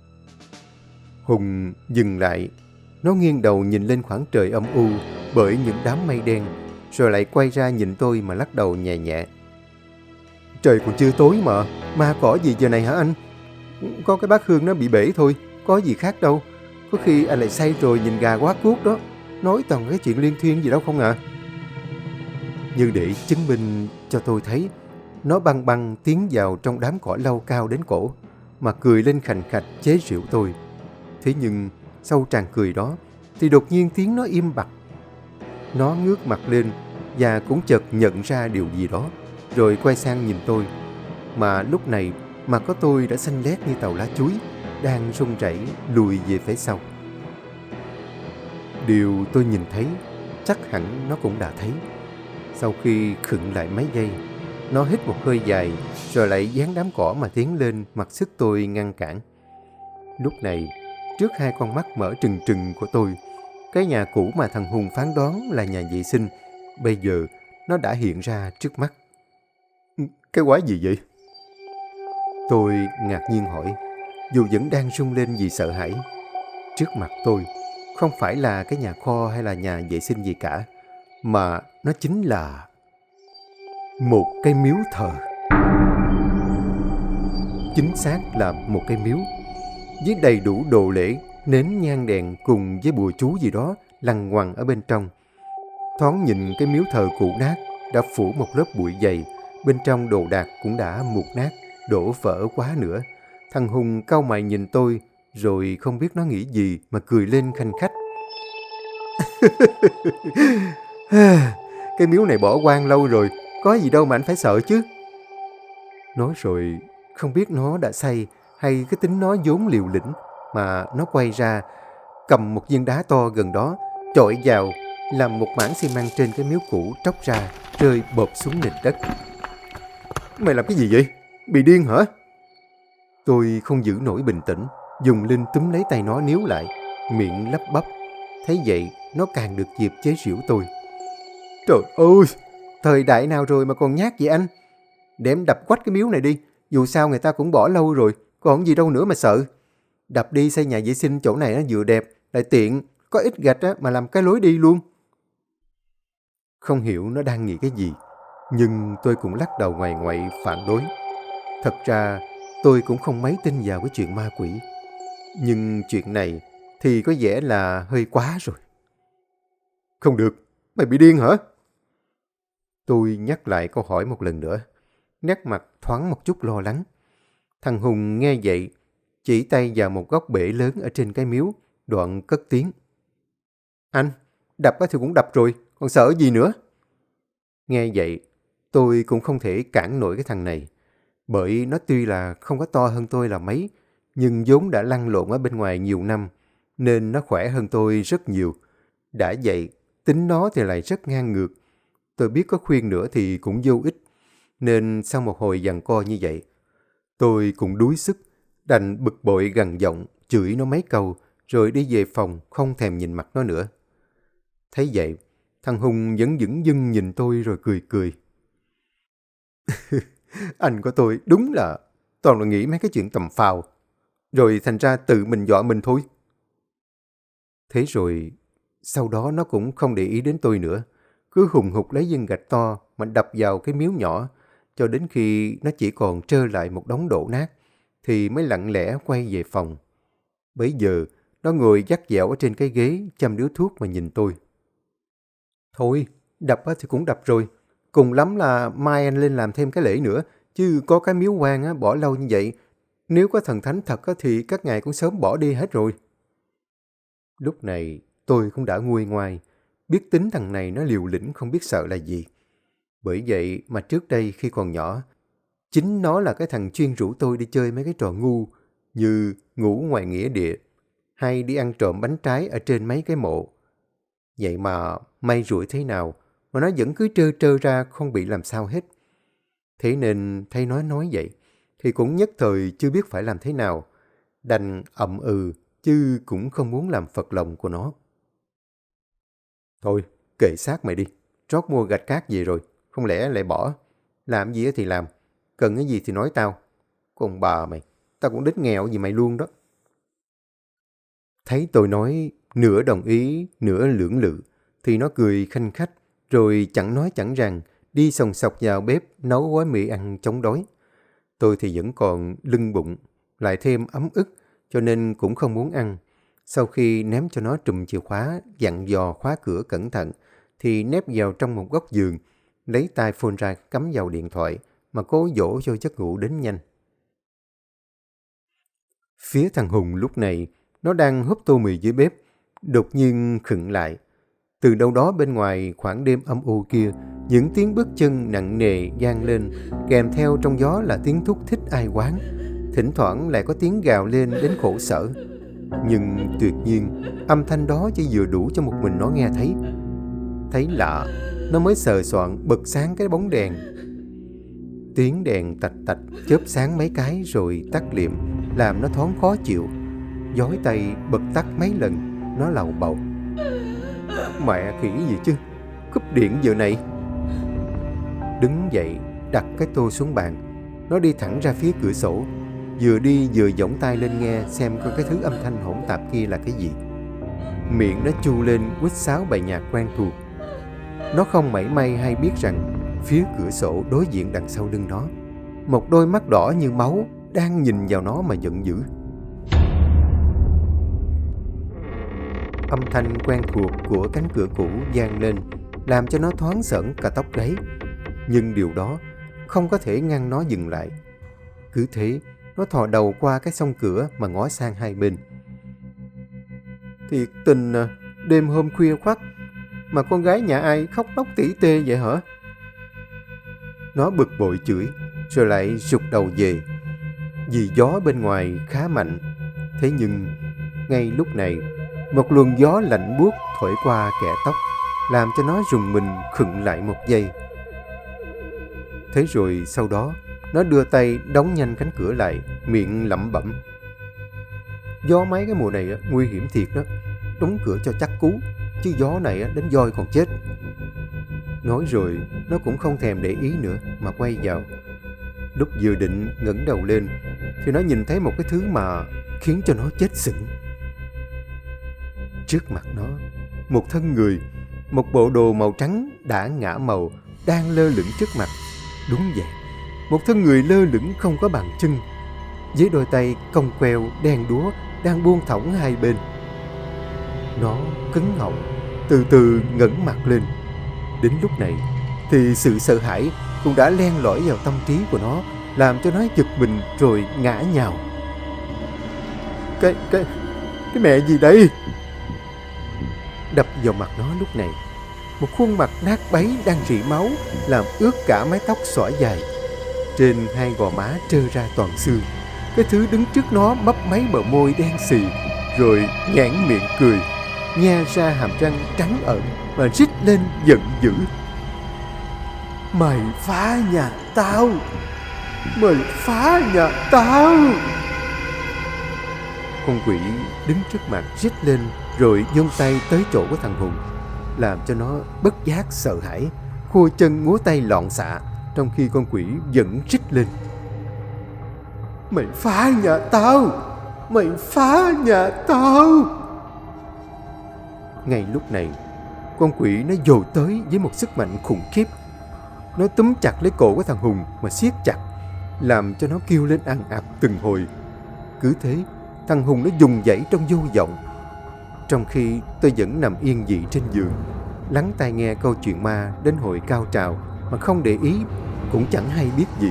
Hùng dừng lại, nó nghiêng đầu nhìn lên khoảng trời âm u bởi những đám mây đen, rồi lại quay ra nhìn tôi mà lắc đầu nhẹ nhẹ. Trời còn chưa tối mà, ma cỏ gì giờ này hả anh? Có cái bát hương nó bị bể thôi, có gì khác đâu. Có khi anh lại say rồi nhìn gà quá cuốc đó, nói toàn cái chuyện liên thuyên gì đâu không ạ. À? Như để chứng minh cho tôi thấy, nó băng băng tiến vào trong đám cỏ lau cao đến cổ, mà cười lên khành khạch chế giễu tôi. Thế nhưng sau tràng cười đó thì đột nhiên tiếng nó im bặt. Nó ngước mặt lên và cũng chợt nhận ra điều gì đó, rồi quay sang nhìn tôi. Mà lúc này mặt của tôi đã xanh lét như tàu lá chuối, đang run rẩy lùi về phía sau. Điều tôi nhìn thấy chắc hẳn nó cũng đã thấy. Sau khi khựng lại mấy giây, nó hít một hơi dài, rồi lại dán đám cỏ mà tiến lên, mặc sức tôi ngăn cản. Lúc này, trước hai con mắt mở trừng trừng của tôi, cái nhà cũ mà thằng Hùng phán đoán là nhà vệ sinh, bây giờ nó đã hiện ra trước mắt. Cái quái gì vậy? Tôi ngạc nhiên hỏi, dù vẫn đang run lên vì sợ hãi. Trước mặt tôi không phải là cái nhà kho hay là nhà vệ sinh gì cả, mà nó chính là một cái miếu thờ. Chính xác là một cái miếu, với đầy đủ đồ lễ, nến nhang đèn cùng với bùa chú gì đó lằng ngoằng ở bên trong. Thoáng nhìn cái miếu thờ cũ nát đã phủ một lớp bụi dày, bên trong đồ đạc cũng đã mục nát, đổ vỡ quá nữa. Thằng Hùng cau mày nhìn tôi, rồi không biết nó nghĩ gì mà cười lên khanh khách. Cái miếu này bỏ hoang lâu rồi, có gì đâu mà anh phải sợ chứ. Nói rồi, không biết nó đã say hay cái tính nó vốn liều lĩnh, mà nó quay ra, cầm một viên đá to gần đó, chọi vào, làm một mảng xi măng trên cái miếu cũ tróc ra, rơi bộp xuống nền đất. Mày làm cái gì vậy? Bị điên hả? Tôi không giữ nổi bình tĩnh, dùng linh túm lấy tay nó níu lại, miệng lắp bắp. Thấy vậy, nó càng được dịp chế giễu tôi. Trời ơi, thời đại nào rồi mà còn nhát vậy anh? Để em đập quách cái miếu này đi, dù sao người ta cũng bỏ lâu rồi, còn gì đâu nữa mà sợ. Đập đi xây nhà vệ sinh chỗ này nó vừa đẹp, lại tiện, có ít gạch á, mà làm cái lối đi luôn. Không hiểu nó đang nghĩ cái gì, nhưng tôi cũng lắc đầu ngoài ngoại phản đối. Thật ra tôi cũng không mấy tin vào cái chuyện ma quỷ, nhưng chuyện này thì có vẻ là hơi quá rồi. Không được, mày bị điên hả? Tôi nhắc lại câu hỏi một lần nữa, nét mặt thoáng một chút lo lắng. Thằng Hùng nghe vậy, chỉ tay vào một góc bể lớn ở trên cái miếu, đoạn cất tiếng. Anh, đập thì cũng đập rồi, còn sợ gì nữa? Nghe vậy, tôi cũng không thể cản nổi cái thằng này, bởi nó tuy là không có to hơn tôi là mấy, nhưng vốn đã lăn lộn ở bên ngoài nhiều năm, nên nó khỏe hơn tôi rất nhiều. Đã vậy, tính nó thì lại rất ngang ngược. Tôi biết có khuyên nữa thì cũng vô ích, nên sau một hồi giằng co như vậy, tôi cũng đuối sức, đành bực bội gằn giọng, chửi nó mấy câu, rồi đi về phòng không thèm nhìn mặt nó nữa. Thấy vậy, thằng Hùng vẫn dửng dưng nhìn tôi rồi cười cười. Anh của tôi đúng là toàn là nghĩ mấy cái chuyện tầm phào, rồi thành ra tự mình dọa mình thôi. Thế rồi, sau đó nó cũng không để ý đến tôi nữa, cứ hùng hục lấy viên gạch to mà đập vào cái miếu nhỏ, cho đến khi nó chỉ còn trơ lại một đống đổ nát, thì mới lặng lẽ quay về phòng. Bấy giờ, nó ngồi dắt dẻo ở trên cái ghế, chăm điếu thuốc mà nhìn tôi. Thôi, đập thì cũng đập rồi, cùng lắm là mai anh lên làm thêm cái lễ nữa, chứ có cái miếu hoang bỏ lâu như vậy, nếu có thần thánh thật thì các ngài cũng sớm bỏ đi hết rồi. Lúc này, tôi cũng đã nguôi ngoai, biết tính thằng này nó liều lĩnh không biết sợ là gì. Bởi vậy mà trước đây khi còn nhỏ, chính nó là cái thằng chuyên rủ tôi đi chơi mấy cái trò ngu như ngủ ngoài nghĩa địa hay đi ăn trộm bánh trái ở trên mấy cái mộ. Vậy mà may rủi thế nào mà nó vẫn cứ trơ trơ ra không bị làm sao hết. Thế nên thấy nó nói vậy thì cũng nhất thời chưa biết phải làm thế nào. Đành ậm ừ, chứ cũng không muốn làm phật lòng của nó. Thôi, kệ xác mày đi. Trót mua gạch cát về rồi, không lẽ lại bỏ. Làm gì thì làm, cần cái gì thì nói tao. Con bà mày, tao cũng đít nghèo gì mày luôn đó. Thấy tôi nói nửa đồng ý, nửa lưỡng lự, thì nó cười khanh khách, rồi chẳng nói chẳng rằng, đi sòng sọc vào bếp nấu gói mì ăn chống đói. Tôi thì vẫn còn lưng bụng, lại thêm ấm ức, cho nên cũng không muốn ăn. Sau khi ném cho nó trùm chìa khóa, dặn dò khóa cửa cẩn thận, thì nép vào trong một góc giường, lấy tai phone ra cắm vào điện thoại, mà cố dỗ cho giấc ngủ đến nhanh. Phía thằng Hùng lúc này, nó đang húp tô mì dưới bếp, đột nhiên khựng lại. Từ đâu đó bên ngoài khoảng đêm âm u kia, những tiếng bước chân nặng nề vang lên, kèm theo trong gió là tiếng thúc thích ai oán. Thỉnh thoảng lại có tiếng gào lên đến khổ sở. Nhưng tuyệt nhiên, âm thanh đó chỉ vừa đủ cho một mình nó nghe thấy. Thấy lạ, nó mới sờ soạn bật sáng cái bóng đèn. Tiếng đèn tạch tạch chớp sáng mấy cái rồi tắt liệm, làm nó thoáng khó chịu. Dối tay bật tắt mấy lần, nó lầu bầu. Mẹ khỉ gì chứ, cúp điện giờ này. Đứng dậy, đặt cái tô xuống bàn. Nó đi thẳng ra phía cửa sổ, vừa đi vừa giỏng tay lên nghe xem coi cái thứ âm thanh hỗn tạp kia là cái gì. Miệng nó chu lên quýt sáo bài nhạc quen thuộc. Nó không mảy may hay biết rằng phía cửa sổ đối diện đằng sau lưng nó, một đôi mắt đỏ như máu đang nhìn vào nó mà giận dữ. Âm thanh quen thuộc của cánh cửa cũ vang lên, làm cho nó thoáng sởn cả tóc gáy. Nhưng điều đó không có thể ngăn nó dừng lại. Cứ thế, nó thò đầu qua cái xông cửa mà ngó sang hai bên. Thiệt tình à, đêm hôm khuya khoắt mà con gái nhà ai khóc lóc tỉ tê vậy hả? Nó bực bội chửi, rồi lại rụt đầu về. Vì gió bên ngoài khá mạnh. Thế nhưng, ngay lúc này, một luồng gió lạnh buốt thổi qua kẽ tóc, làm cho nó rùng mình khựng lại một giây. Thế rồi sau đó, nó đưa tay đóng nhanh cánh cửa lại, miệng lẩm bẩm. Gió mấy cái mùa này nguy hiểm thiệt đó, đóng cửa cho chắc cú, chứ gió này đến voi còn chết. Nói rồi, nó cũng không thèm để ý nữa mà quay vào. Lúc vừa định ngẩng đầu lên, thì nó nhìn thấy một cái thứ mà khiến cho nó chết sững. Trước mặt nó, một thân người, một bộ đồ màu trắng đã ngả màu đang lơ lửng trước mặt. Đúng vậy, một thân người lơ lửng không có bàn chân, với đôi tay cong queo đen đúa đang buông thõng hai bên. Nó cứng họng, từ từ ngẩng mặt lên. Đến lúc này thì sự sợ hãi cũng đã len lỏi vào tâm trí của nó, làm cho nó giật mình rồi ngã nhào. Cái, cái, cái mẹ gì đây? Đập vào mặt nó lúc này, một khuôn mặt nát bấy đang rỉ máu, làm ướt cả mái tóc xõa dài. Trên hai gò má trơ ra toàn xương. Cái thứ đứng trước nó mấp máy bờ môi đen xì, rồi nhãn miệng cười, nhe ra hàm răng trắng ẩn mà rít lên giận dữ. Mày phá nhà tao! Mày phá nhà tao! Con quỷ đứng trước mặt rít lên, rồi giương tay tới chỗ của thằng Hùng, làm cho nó bất giác sợ hãi, khua chân múa tay loạn xạ, trong khi con quỷ vẫn rít lên. Mày phá nhà tao! Mày phá nhà tao! Ngay lúc này, con quỷ nó dồn tới với một sức mạnh khủng khiếp. Nó túm chặt lấy cổ của thằng Hùng mà siết chặt, làm cho nó kêu lên ằn ạt từng hồi. Cứ thế, thằng Hùng nó vùng vẫy trong vô vọng. Trong khi tôi vẫn nằm yên dị trên giường, lắng tai nghe câu chuyện ma đến hồi cao trào mà không để ý, cũng chẳng hay biết gì.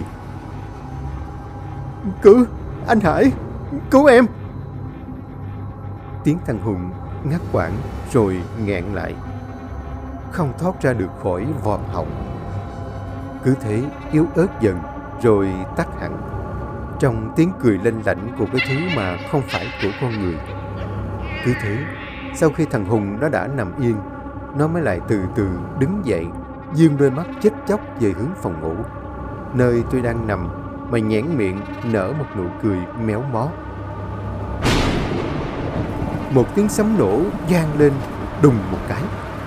Cứu! Anh Hải! Cứu em! Tiếng thằng Hùng ngắt quãng rồi nghẹn lại, không thoát ra được khỏi vòm họng. Cứ thế yếu ớt dần rồi tắt hẳn, trong tiếng cười lanh lảnh của cái thứ mà không phải của con người. Cứ thế, sau khi thằng Hùng nó đã nằm yên, nó mới lại từ từ đứng dậy, dương đôi mắt chết chóc về hướng phòng ngủ, nơi tôi đang nằm, mà nhoẻn miệng nở một nụ cười méo mó. một tiếng sấm nổ vang lên đùng một cái.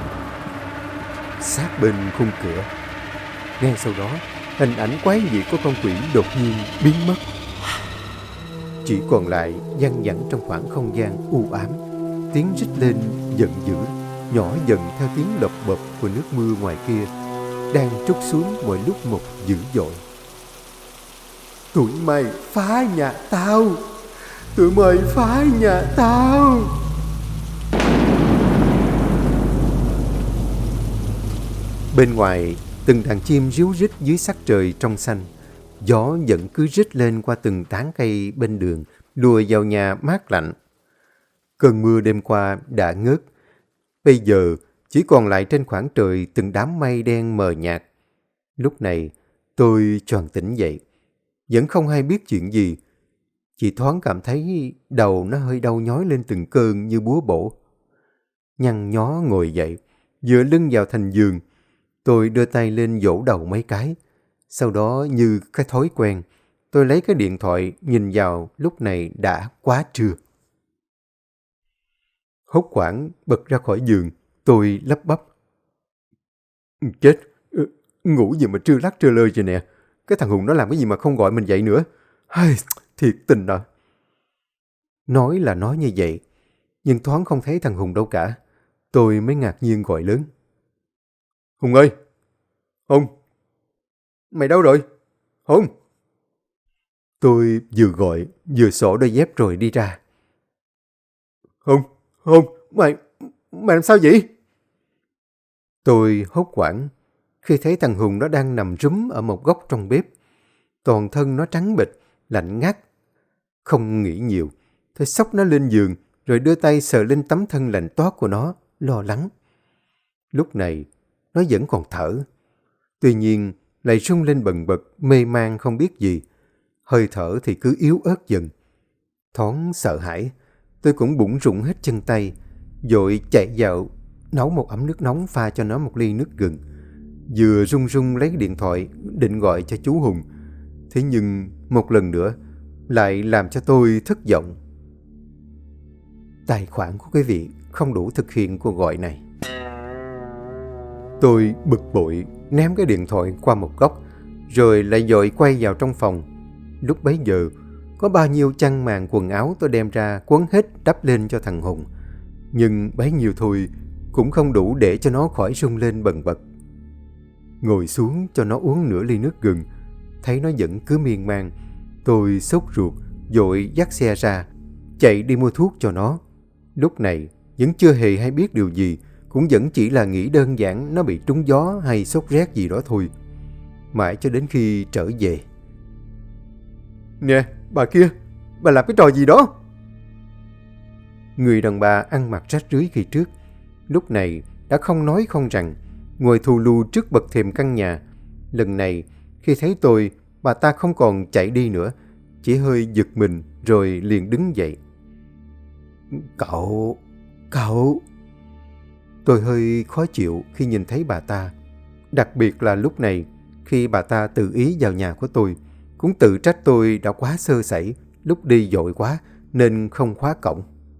Sát bên khung cửa, ngay sau đó hình ảnh quái dị của con quỷ đột nhiên biến mất. Chỉ còn lại văng vẳng trong khoảng không gian u ám, tiếng rít lên giận dữ, nhỏ dần theo tiếng lộc bộp của nước mưa ngoài kia đang trút xuống mỗi lúc một dữ dội. Tụi mày phá nhà tao! Tụi mày phá nhà tao! Bên ngoài, từng đàn chim ríu rít dưới sắc trời trong xanh. Gió vẫn cứ rít lên qua từng tán cây bên đường, lùa vào nhà mát lạnh. Cơn mưa đêm qua đã ngớt. Bây giờ chỉ còn lại trên khoảng trời từng đám mây đen mờ nhạt. Lúc này tôi choàng tỉnh dậy. Vẫn không hay biết chuyện gì. Chỉ thoáng cảm thấy đầu nó hơi đau nhói lên từng cơn như búa bổ. Nhăn nhó ngồi dậy, dựa lưng vào thành giường. Tôi đưa tay lên vỗ đầu mấy cái. Sau đó như cái thói quen, tôi lấy cái điện thoại nhìn vào lúc này đã quá trưa. Hốt hoảng bật ra khỏi giường, tôi lắp bắp. Chết, ngủ gì mà trưa lắc trưa lơi vậy nè. Cái thằng Hùng nó làm cái gì mà không gọi mình dậy nữa. Ai, thiệt tình à. Nói là nói như vậy, nhưng thoáng không thấy thằng Hùng đâu cả. Tôi mới ngạc nhiên gọi lớn. Hùng ơi! Hùng! Mày đâu rồi? Hùng! Tôi vừa gọi, vừa xỏ đôi dép rồi đi ra. Hùng! Hùng! Mày... Mày làm sao vậy? Tôi hốt hoảng khi thấy thằng Hùng nó đang nằm rúm ở một góc trong bếp. Toàn thân nó trắng bệch, lạnh ngắt. Không nghĩ nhiều, tôi xốc nó lên giường rồi đưa tay sờ lên tấm thân lạnh toát của nó, lo lắng. Lúc này, nó vẫn còn thở. Tuy nhiên, lại rung lên bần bật, mê man không biết gì. Hơi thở thì cứ yếu ớt dần. Thoáng sợ hãi, tôi cũng bủn rủn hết chân tay, vội chạy vào nấu một ấm nước nóng pha cho nó một ly nước gừng. Vừa run run lấy điện thoại định gọi cho chú Hùng. Thế nhưng một lần nữa lại làm cho tôi thất vọng. Tài khoản của quý vị không đủ thực hiện cuộc gọi này. Tôi bực bội ném cái điện thoại qua một góc, rồi lại vội quay vào trong phòng. Lúc bấy giờ, có bao nhiêu chăn màn quần áo tôi đem ra quấn hết đắp lên cho thằng Hùng. Nhưng bấy nhiêu thôi cũng không đủ để cho nó khỏi rung lên bần bật. Ngồi xuống cho nó uống nửa ly nước gừng, thấy nó vẫn cứ miên man. Tôi sốt ruột, vội dắt xe ra, chạy đi mua thuốc cho nó. Lúc này vẫn chưa hề hay biết điều gì, cũng vẫn chỉ là nghĩ đơn giản nó bị trúng gió hay sốt rét gì đó thôi. Mãi cho đến khi trở về. Nè, bà kia, bà làm cái trò gì đó? Người đàn bà ăn mặc rách rưới khi trước, lúc này đã không nói không rằng, ngồi thù lù trước bậc thềm căn nhà. Lần này, khi thấy tôi, bà ta không còn chạy đi nữa, chỉ hơi giật mình rồi liền đứng dậy. Cậu, cậu... Tôi hơi khó chịu khi nhìn thấy bà ta. Đặc biệt là lúc này, khi bà ta tự ý vào nhà của tôi, cũng tự trách tôi đã quá sơ sẩy, lúc đi vội quá nên không khóa cổng.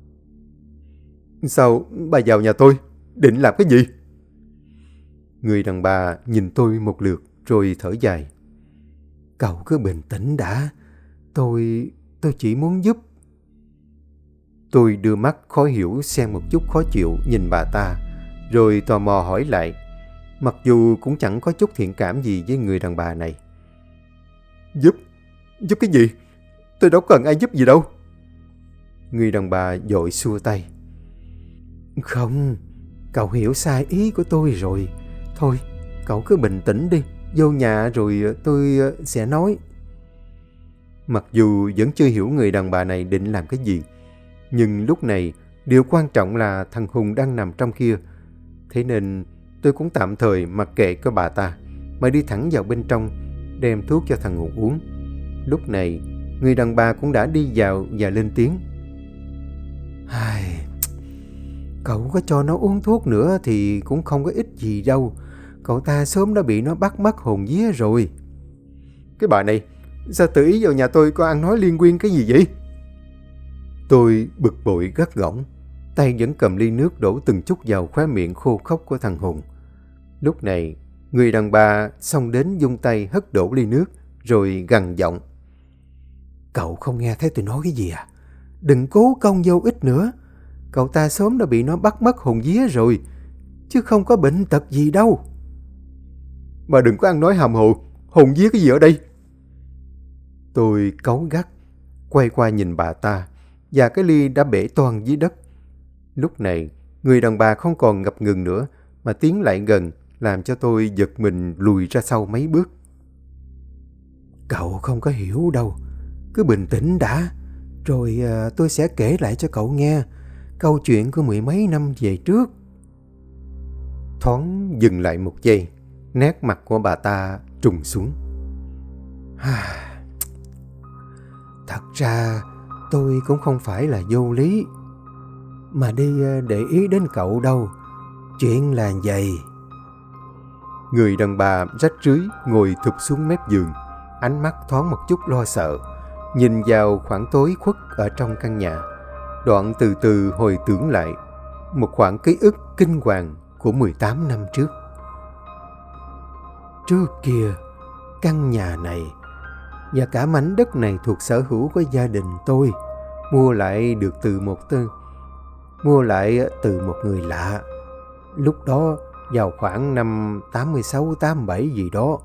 Sao bà vào nhà tôi? Định làm cái gì? Người đàn bà nhìn tôi một lượt rồi thở dài. Cậu cứ bình tĩnh đã. Tôi... tôi chỉ muốn giúp. Tôi đưa mắt khó hiểu xen một chút khó chịu nhìn bà ta, rồi tò mò hỏi lại, mặc dù cũng chẳng có chút thiện cảm gì với người đàn bà này. Giúp? Giúp cái gì? Tôi đâu cần ai giúp gì đâu. Người đàn bà vội xua tay. Không, cậu hiểu sai ý của tôi rồi. Thôi, cậu cứ bình tĩnh đi, vô nhà rồi tôi sẽ nói. Mặc dù vẫn chưa hiểu người đàn bà này định làm cái gì, nhưng lúc này điều quan trọng là thằng Hùng đang nằm trong kia. Thế nên tôi cũng tạm thời mặc kệ của bà ta, mà đi thẳng vào bên trong, đem thuốc cho thằng Hùng uống. Lúc này, người đàn bà cũng đã đi vào và lên tiếng. Ai... Cậu có cho nó uống thuốc nữa thì cũng không có ích gì đâu. Cậu ta sớm đã bị nó bắt mất hồn vía rồi. Cái bà này, sao tự ý vào nhà tôi có ăn nói liên quyên cái gì vậy? Tôi bực bội gắt gỏng. tay vẫn cầm ly nước đổ từng chút vào khóe miệng khô khốc của thằng Hùng. Lúc này, người đàn bà xông đến vung tay hất đổ ly nước, rồi gằn giọng. Cậu không nghe thấy tôi nói cái gì à? Đừng cố công vô ích nữa. Cậu ta sớm đã bị nó bắt mất hồn vía rồi, chứ không có bệnh tật gì đâu. Bà đừng có ăn nói hàm hồ, hồn vía cái gì ở đây? Tôi cáu gắt, quay qua nhìn bà ta, và cái ly đã bể toang dưới đất. Lúc này, người đàn bà không còn ngập ngừng nữa, mà tiến lại gần, làm cho tôi giật mình lùi ra sau mấy bước. Cậu không có hiểu đâu, cứ bình tĩnh đã, rồi à, tôi sẽ kể lại cho cậu nghe câu chuyện của mười mấy năm về trước. Thoáng dừng lại một giây, nét mặt của bà ta trùng xuống. Thật ra tôi cũng không phải là vô lý mà đi để ý đến cậu đâu. Chuyện là vậy. Người đàn bà rách rưới ngồi thụp xuống mép giường, ánh mắt thoáng một chút lo sợ, nhìn vào khoảng tối khuất ở trong căn nhà, đoạn từ từ hồi tưởng lại một khoảng ký ức kinh hoàng của mười tám năm trước. Trước kia, căn nhà này và cả mảnh đất này thuộc sở hữu của gia đình tôi, mua lại được từ một tư, mua lại từ một người lạ. Lúc đó vào khoảng năm tám mươi sáu tám mươi bảy gì đó.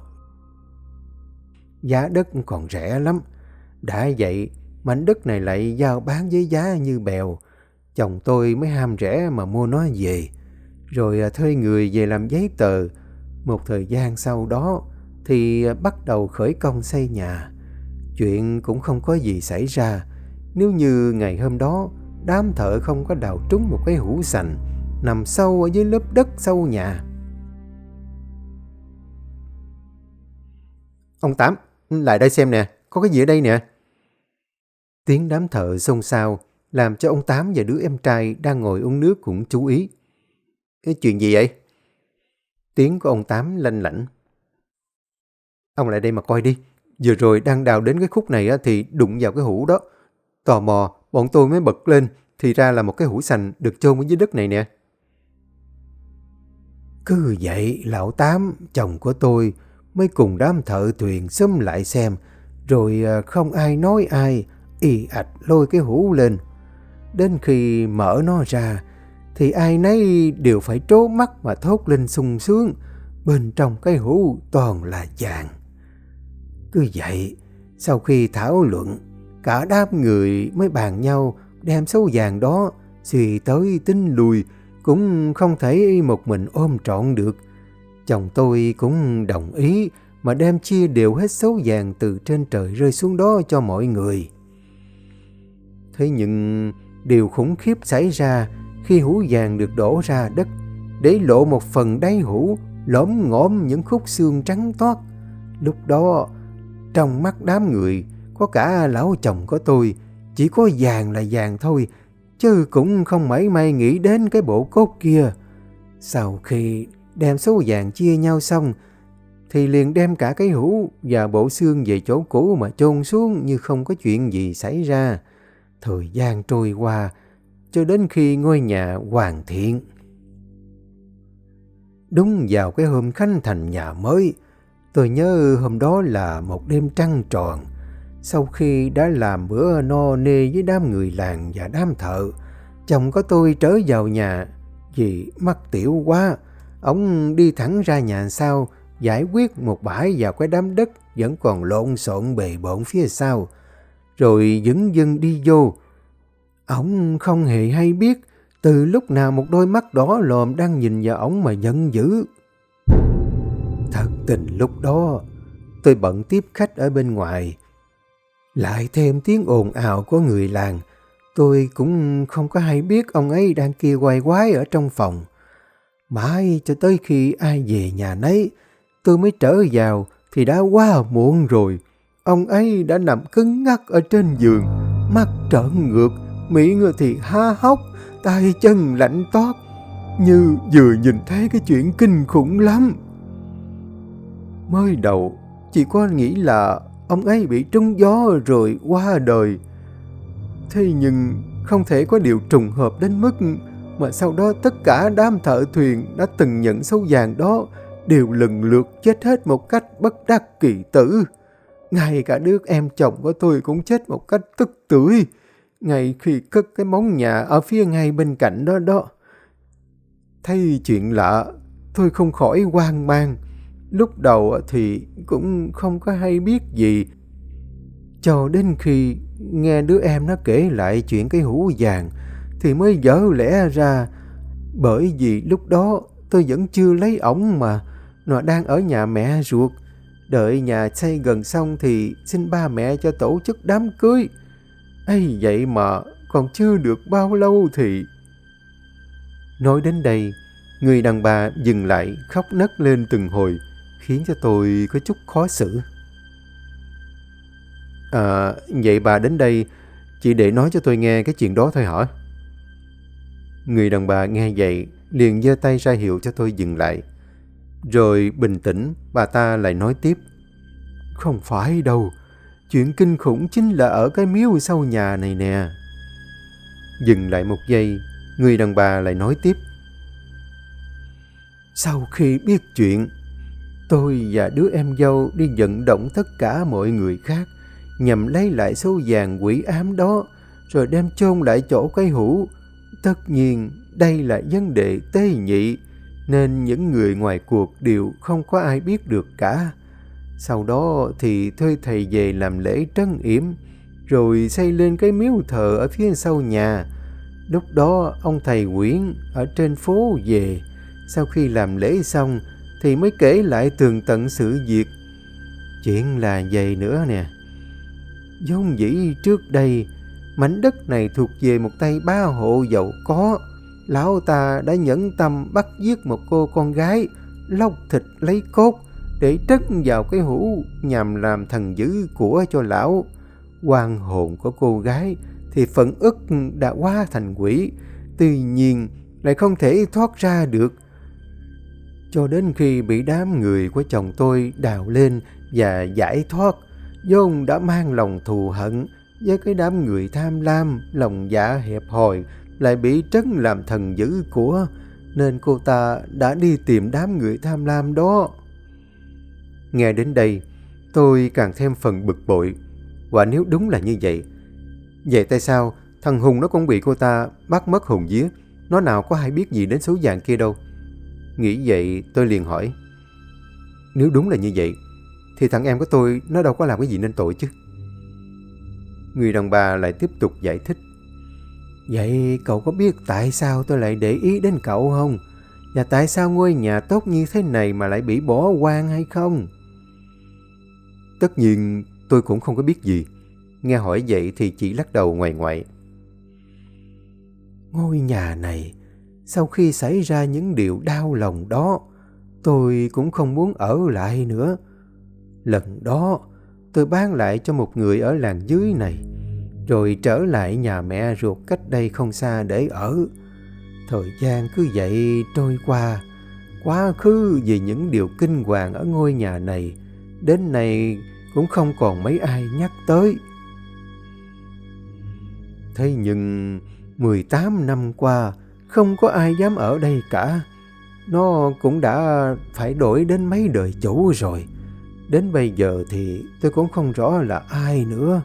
Giá đất còn rẻ lắm. Đã vậy, mảnh đất này lại giao bán với giá như bèo. Chồng tôi mới ham rẻ mà mua nó về, rồi thuê người về làm giấy tờ. Một thời gian sau đó thì bắt đầu khởi công xây nhà. Chuyện cũng không có gì xảy ra nếu như ngày hôm đó đám thợ không có đào trúng một cái hũ sành nằm sâu ở dưới lớp đất sau nhà. Ông Tám, lại đây xem nè, có cái gì ở đây nè. Tiếng đám thợ xôn xao làm cho ông Tám và đứa em trai đang ngồi uống nước cũng chú ý. Cái chuyện gì vậy? Tiếng của ông Tám lanh lảnh. Ông lại đây mà coi đi. Vừa rồi đang đào đến cái khúc này thì đụng vào cái hũ đó. Tò mò, bọn tôi mới bật lên, thì ra là một cái hũ sành được chôn ở dưới đất này nè. Cứ vậy, lão Tám, chồng của tôi, mới cùng đám thợ thuyền xúm lại xem, rồi không ai nói ai, ì ạch lôi cái hũ lên. Đến khi mở nó ra, thì ai nấy đều phải trố mắt mà thốt lên sung sướng. Bên trong cái hũ toàn là vàng. Cứ vậy, sau khi thảo luận, cả đám người mới bàn nhau đem số vàng đó, suy tới tính lui, cũng không thể một mình ôm trọn được. Chồng tôi cũng đồng ý mà đem chia đều hết số vàng từ trên trời rơi xuống đó cho mọi người. Thế nhưng điều khủng khiếp xảy ra khi hũ vàng được đổ ra đất, để lộ một phần đáy hũ lõm ngõm những khúc xương trắng toát. Lúc đó, trong mắt đám người, có cả lão chồng của tôi, chỉ có vàng là vàng thôi, chứ cũng không mảy may nghĩ đến cái bộ cốt kia. Sau khi đem số vàng chia nhau xong, thì liền đem cả cái hũ và bộ xương về chỗ cũ mà chôn xuống như không có chuyện gì xảy ra. Thời gian trôi qua, cho đến khi ngôi nhà hoàn thiện. Đúng vào cái hôm khánh thành nhà mới, tôi nhớ hôm đó là một đêm trăng tròn. Sau khi đã làm bữa no nê với đám người làng và đám thợ, chồng của tôi trở vào nhà vì mắc tiểu quá. Ông đi thẳng ra nhà sau, giải quyết một bãi vào cái đám đất vẫn còn lộn xộn bề bộn phía sau, rồi dửng dưng đi vô. Ông không hề hay biết từ lúc nào một đôi mắt đỏ lòm đang nhìn vào ổng mà giận dữ. Thật tình lúc đó, tôi bận tiếp khách ở bên ngoài. Lại thêm tiếng ồn ào của người làng, tôi cũng không có hay biết ông ấy đang kia quay quái ở trong phòng. Mãi cho tới khi ai về nhà nấy, tôi mới trở vào thì đã quá muộn rồi. Ông ấy đã nằm cứng ngắc ở trên giường, mắt trợn ngược, miệng thì há hốc, tay chân lạnh toát, như vừa nhìn thấy cái chuyện kinh khủng lắm. Mới đầu chỉ có nghĩ là ông ấy bị trúng gió rồi qua đời. Thế nhưng không thể có điều trùng hợp đến mức mà sau đó tất cả đám thợ thuyền đã từng nhận số vàng đó đều lần lượt chết hết một cách bất đắc kỳ tử. Ngay cả đứa em chồng của tôi cũng chết một cách tức tưởi, ngay khi cất cái móng nhà ở phía ngay bên cạnh đó đó. Thấy chuyện lạ, tôi không khỏi hoang mang. Lúc đầu thì cũng không có hay biết gì, cho đến khi nghe đứa em nó kể lại chuyện cái hũ vàng thì mới vỡ lẽ ra. Bởi vì lúc đó tôi vẫn chưa lấy ổng mà, nó đang ở nhà mẹ ruột. Đợi nhà xây gần xong thì xin ba mẹ cho tổ chức đám cưới. Ấy vậy mà còn chưa được bao lâu thì... Nói đến đây, người đàn bà dừng lại khóc nấc lên từng hồi, khiến cho tôi có chút khó xử. À, vậy bà đến đây chỉ để nói cho tôi nghe cái chuyện đó thôi hả? Người đàn bà nghe vậy liền giơ tay ra hiệu cho tôi dừng lại. Rồi bình tĩnh bà ta lại nói tiếp. Không phải đâu, chuyện kinh khủng chính là ở cái miếu sau nhà này nè. Dừng lại một giây, người đàn bà lại nói tiếp. Sau khi biết chuyện, tôi và đứa em dâu đi vận động tất cả mọi người khác nhằm lấy lại số vàng quỷ ám đó, rồi đem chôn lại chỗ cái hũ. Tất nhiên đây là vấn đề tế nhị, nên những người ngoài cuộc đều không có ai biết được cả. Sau đó thì thuê thầy về làm lễ trấn yểm, rồi xây lên cái miếu thờ ở phía sau nhà. Lúc đó ông thầy Quyển ở trên phố về, sau khi làm lễ xong thì mới kể lại tường tận sự việc. Chuyện là vậy nữa nè. Vốn dĩ trước đây, mảnh đất này thuộc về một tay ba hộ giàu có. Lão ta đã nhẫn tâm bắt giết một cô con gái, lóc thịt lấy cốt để trấn vào cái hũ nhằm làm thần dữ của cho lão. Oan hồn của cô gái thì phẫn ức đã hóa thành quỷ, tuy nhiên lại không thể thoát ra được. Cho đến khi bị đám người của chồng tôi đào lên và giải thoát, vốn đã mang lòng thù hận với cái đám người tham lam, lòng dạ hẹp hòi, lại bị trấn làm thần dữ của, nên cô ta đã đi tìm đám người tham lam đó. Nghe đến đây, tôi càng thêm phần bực bội. Và nếu đúng là như vậy, vậy tại sao thằng Hùng nó cũng bị cô ta bắt mất hồn vía? Nó nào có hay biết gì đến số vàng kia đâu. Nghĩ vậy tôi liền hỏi. Nếu đúng là như vậy, thì thằng em của tôi nó đâu có làm cái gì nên tội chứ? Người đàn bà lại tiếp tục giải thích. Vậy cậu có biết tại sao tôi lại để ý đến cậu không? Và tại sao ngôi nhà tốt như thế này mà lại bị bỏ hoang hay không? Tất nhiên tôi cũng không có biết gì. Nghe hỏi vậy thì chỉ lắc đầu ngoại ngoại. Ngôi nhà này, sau khi xảy ra những điều đau lòng đó, tôi cũng không muốn ở lại nữa. Lần đó, tôi bán lại cho một người ở làng dưới này, rồi trở lại nhà mẹ ruột cách đây không xa để ở. Thời gian cứ vậy trôi qua, quá khứ vì những điều kinh hoàng ở ngôi nhà này, đến nay cũng không còn mấy ai nhắc tới. Thế nhưng mười tám năm qua, không có ai dám ở đây cả. Nó cũng đã phải đổi đến mấy đời chủ rồi. Đến bây giờ thì tôi cũng không rõ là ai nữa.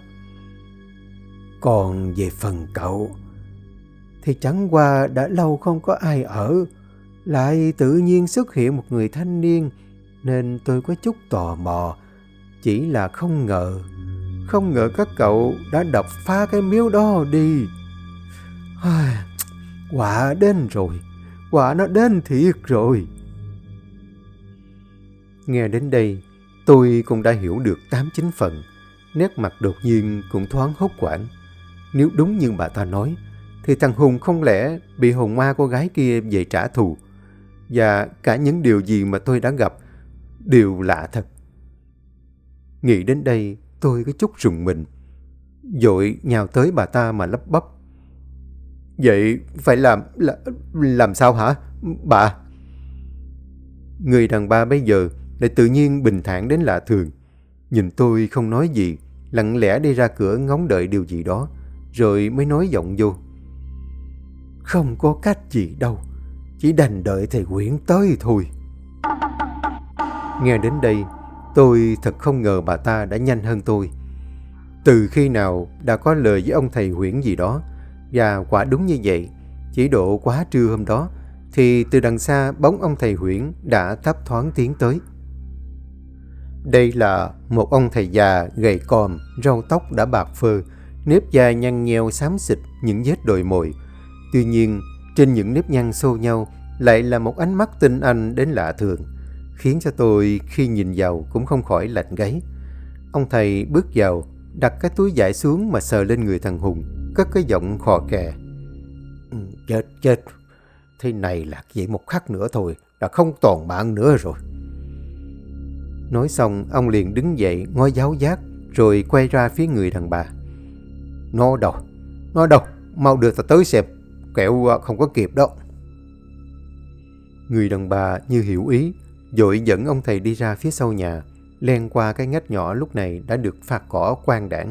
Còn về phần cậu, thì chẳng qua đã lâu không có ai ở, lại tự nhiên xuất hiện một người thanh niên, nên tôi có chút tò mò. Chỉ là không ngờ, không ngờ các cậu đã đập phá cái miếu đó đi. Quả đến rồi, quả nó đến thiệt rồi. Nghe đến đây, tôi cũng đã hiểu được tám chín phần. Nét mặt đột nhiên cũng thoáng hốt hoảng. Nếu đúng như bà ta nói, thì thằng Hùng không lẽ bị hồn ma cô gái kia về trả thù. Và cả những điều gì mà tôi đã gặp đều lạ thật. Nghĩ đến đây, tôi có chút rùng mình, vội nhào tới bà ta mà lắp bắp. Vậy phải làm là, làm sao hả bà? Người đàn bà bây giờ lại tự nhiên bình thản đến lạ thường. Nhìn tôi không nói gì, lặng lẽ đi ra cửa ngóng đợi điều gì đó, rồi mới nói giọng vô. Không có cách gì đâu, chỉ đành đợi thầy Huyễn tới thôi. Nghe đến đây, tôi thật không ngờ bà ta đã nhanh hơn tôi. Từ khi nào đã có lời với ông thầy Huyễn gì đó, và quả đúng như vậy, chỉ độ quá trưa hôm đó, thì từ đằng xa bóng ông thầy Huyễn đã thấp thoáng tiến tới. Đây là một ông thầy già gầy còm, râu tóc đã bạc phơ, nếp da nhăn nheo xám xịt những vết đồi mồi. Tuy nhiên, trên những nếp nhăn xô nhau lại là một ánh mắt tinh anh đến lạ thường, khiến cho tôi khi nhìn vào cũng không khỏi lạnh gáy. Ông thầy bước vào, đặt cái túi vải xuống mà sờ lên người thằng Hùng, cất cái giọng khò khè. Ừ, chết chết, thế này là vậy một khắc nữa thôi là không còn mạng nữa rồi. Nói xong, ông liền đứng dậy ngó giáo giác, rồi quay ra phía người đàn bà. Nó đâu? Nó đâu? Mau đưa ta tới xem, kẻo không có kịp đâu. Người đàn bà như hiểu ý, vội dẫn ông thầy đi ra phía sau nhà, len qua cái ngách nhỏ lúc này đã được phạt cỏ quang đãng.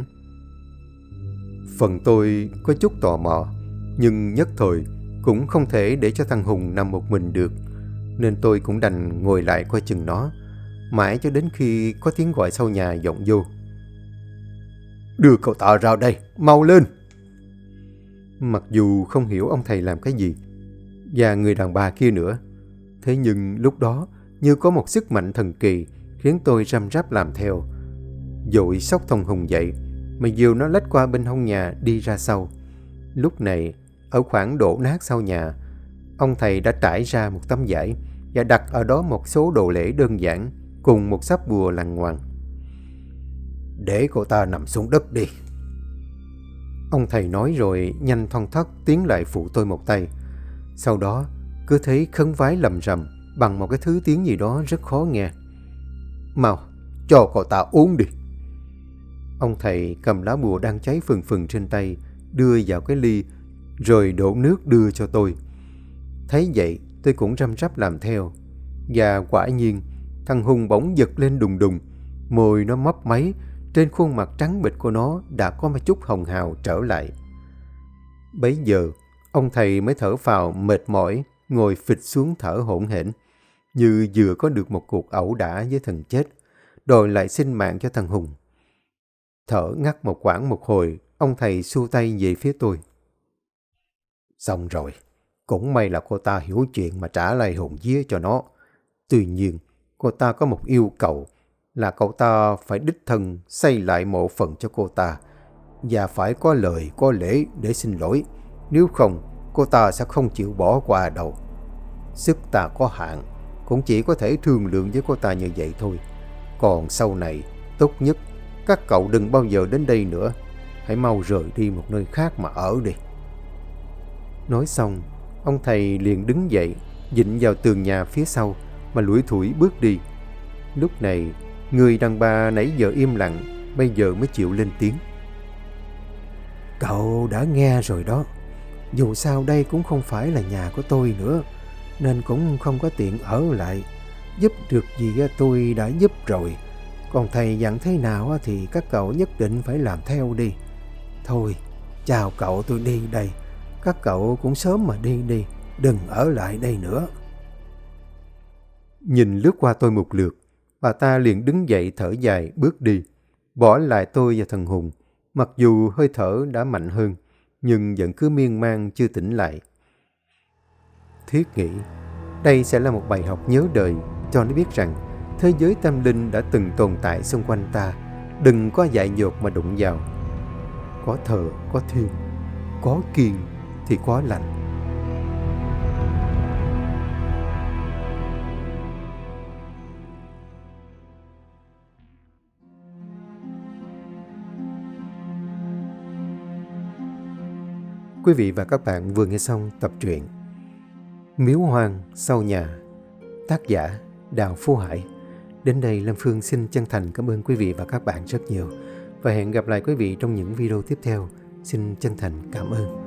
Phần tôi có chút tò mò, nhưng nhất thời cũng không thể để cho thằng Hùng nằm một mình được, nên tôi cũng đành ngồi lại coi chừng nó, mãi cho đến khi có tiếng gọi sau nhà vọng vô. Đưa cậu ta ra đây, mau lên! Mặc dù không hiểu ông thầy làm cái gì, và người đàn bà kia nữa, thế nhưng lúc đó như có một sức mạnh thần kỳ khiến tôi răm rắp làm theo. Vội xốc thằng Hùng dậy, mà dìu nó lách qua bên hông nhà đi ra sau. Lúc này, ở khoảng đổ nát sau nhà, ông thầy đã trải ra một tấm vải và đặt ở đó một số đồ lễ đơn giản cùng một sắp bùa lằng ngoằng. Để cô ta nằm xuống đất đi. Ông thầy nói rồi nhanh thoăn thoắt tiến lại phụ tôi một tay. Sau đó cứ thấy khấn vái lầm rầm bằng một cái thứ tiếng gì đó rất khó nghe. Mau, cho cậu ta uống đi. Ông thầy cầm lá bùa đang cháy phừng phừng trên tay, đưa vào cái ly, rồi đổ nước đưa cho tôi. Thấy vậy, tôi cũng răm rắp làm theo. Và quả nhiên, thằng Hùng bỗng giật lên đùng đùng, môi nó mấp máy, trên khuôn mặt trắng bệch của nó đã có một chút hồng hào trở lại. Bấy giờ, ông thầy mới thở phào mệt mỏi, ngồi phịch xuống thở hổn hển, như vừa có được một cuộc ẩu đả với thần chết, đòi lại sinh mạng cho thằng Hùng. Thở ngắt một quãng một hồi, ông thầy xua tay về phía tôi. Xong rồi, cũng may là cô ta hiểu chuyện mà trả lại hồn vía cho nó. Tuy nhiên, cô ta có một yêu cầu là cậu ta phải đích thân xây lại mộ phần cho cô ta, và phải có lời có lễ để xin lỗi. Nếu không, cô ta sẽ không chịu bỏ qua đâu. Sức ta có hạn, cũng chỉ có thể thương lượng với cô ta như vậy thôi. Còn sau này, tốt nhất các cậu đừng bao giờ đến đây nữa. Hãy mau rời đi một nơi khác mà ở đi. Nói xong, ông thầy liền đứng dậy, vịn vào tường nhà phía sau mà lủi thủi bước đi. Lúc này, người đàn bà nãy giờ im lặng, bây giờ mới chịu lên tiếng. Cậu đã nghe rồi đó. Dù sao đây cũng không phải là nhà của tôi nữa, nên cũng không có tiện ở lại. Giúp được gì tôi đã giúp rồi. Còn thầy dặn thế nào thì các cậu nhất định phải làm theo đi. Thôi, chào cậu, tôi đi đây. Các cậu cũng sớm mà đi đi, đừng ở lại đây nữa. Nhìn lướt qua tôi một lượt, bà ta liền đứng dậy thở dài bước đi, bỏ lại tôi và thằng Hùng. Mặc dù hơi thở đã mạnh hơn, nhưng vẫn cứ miên man chưa tỉnh lại. Thiết nghĩ, đây sẽ là một bài học nhớ đời cho nó biết rằng thế giới tâm linh đã từng tồn tại xung quanh ta. Đừng có dại dột mà đụng vào. Có thờ, có thiêng, có kiêng thì có lành. Quý vị và các bạn vừa nghe xong tập truyện Miếu hoang sau nhà, tác giả Đào Phú Hải. Đến đây Lâm Phương xin chân thành cảm ơn quý vị và các bạn rất nhiều, và hẹn gặp lại quý vị trong những video tiếp theo. Xin chân thành cảm ơn.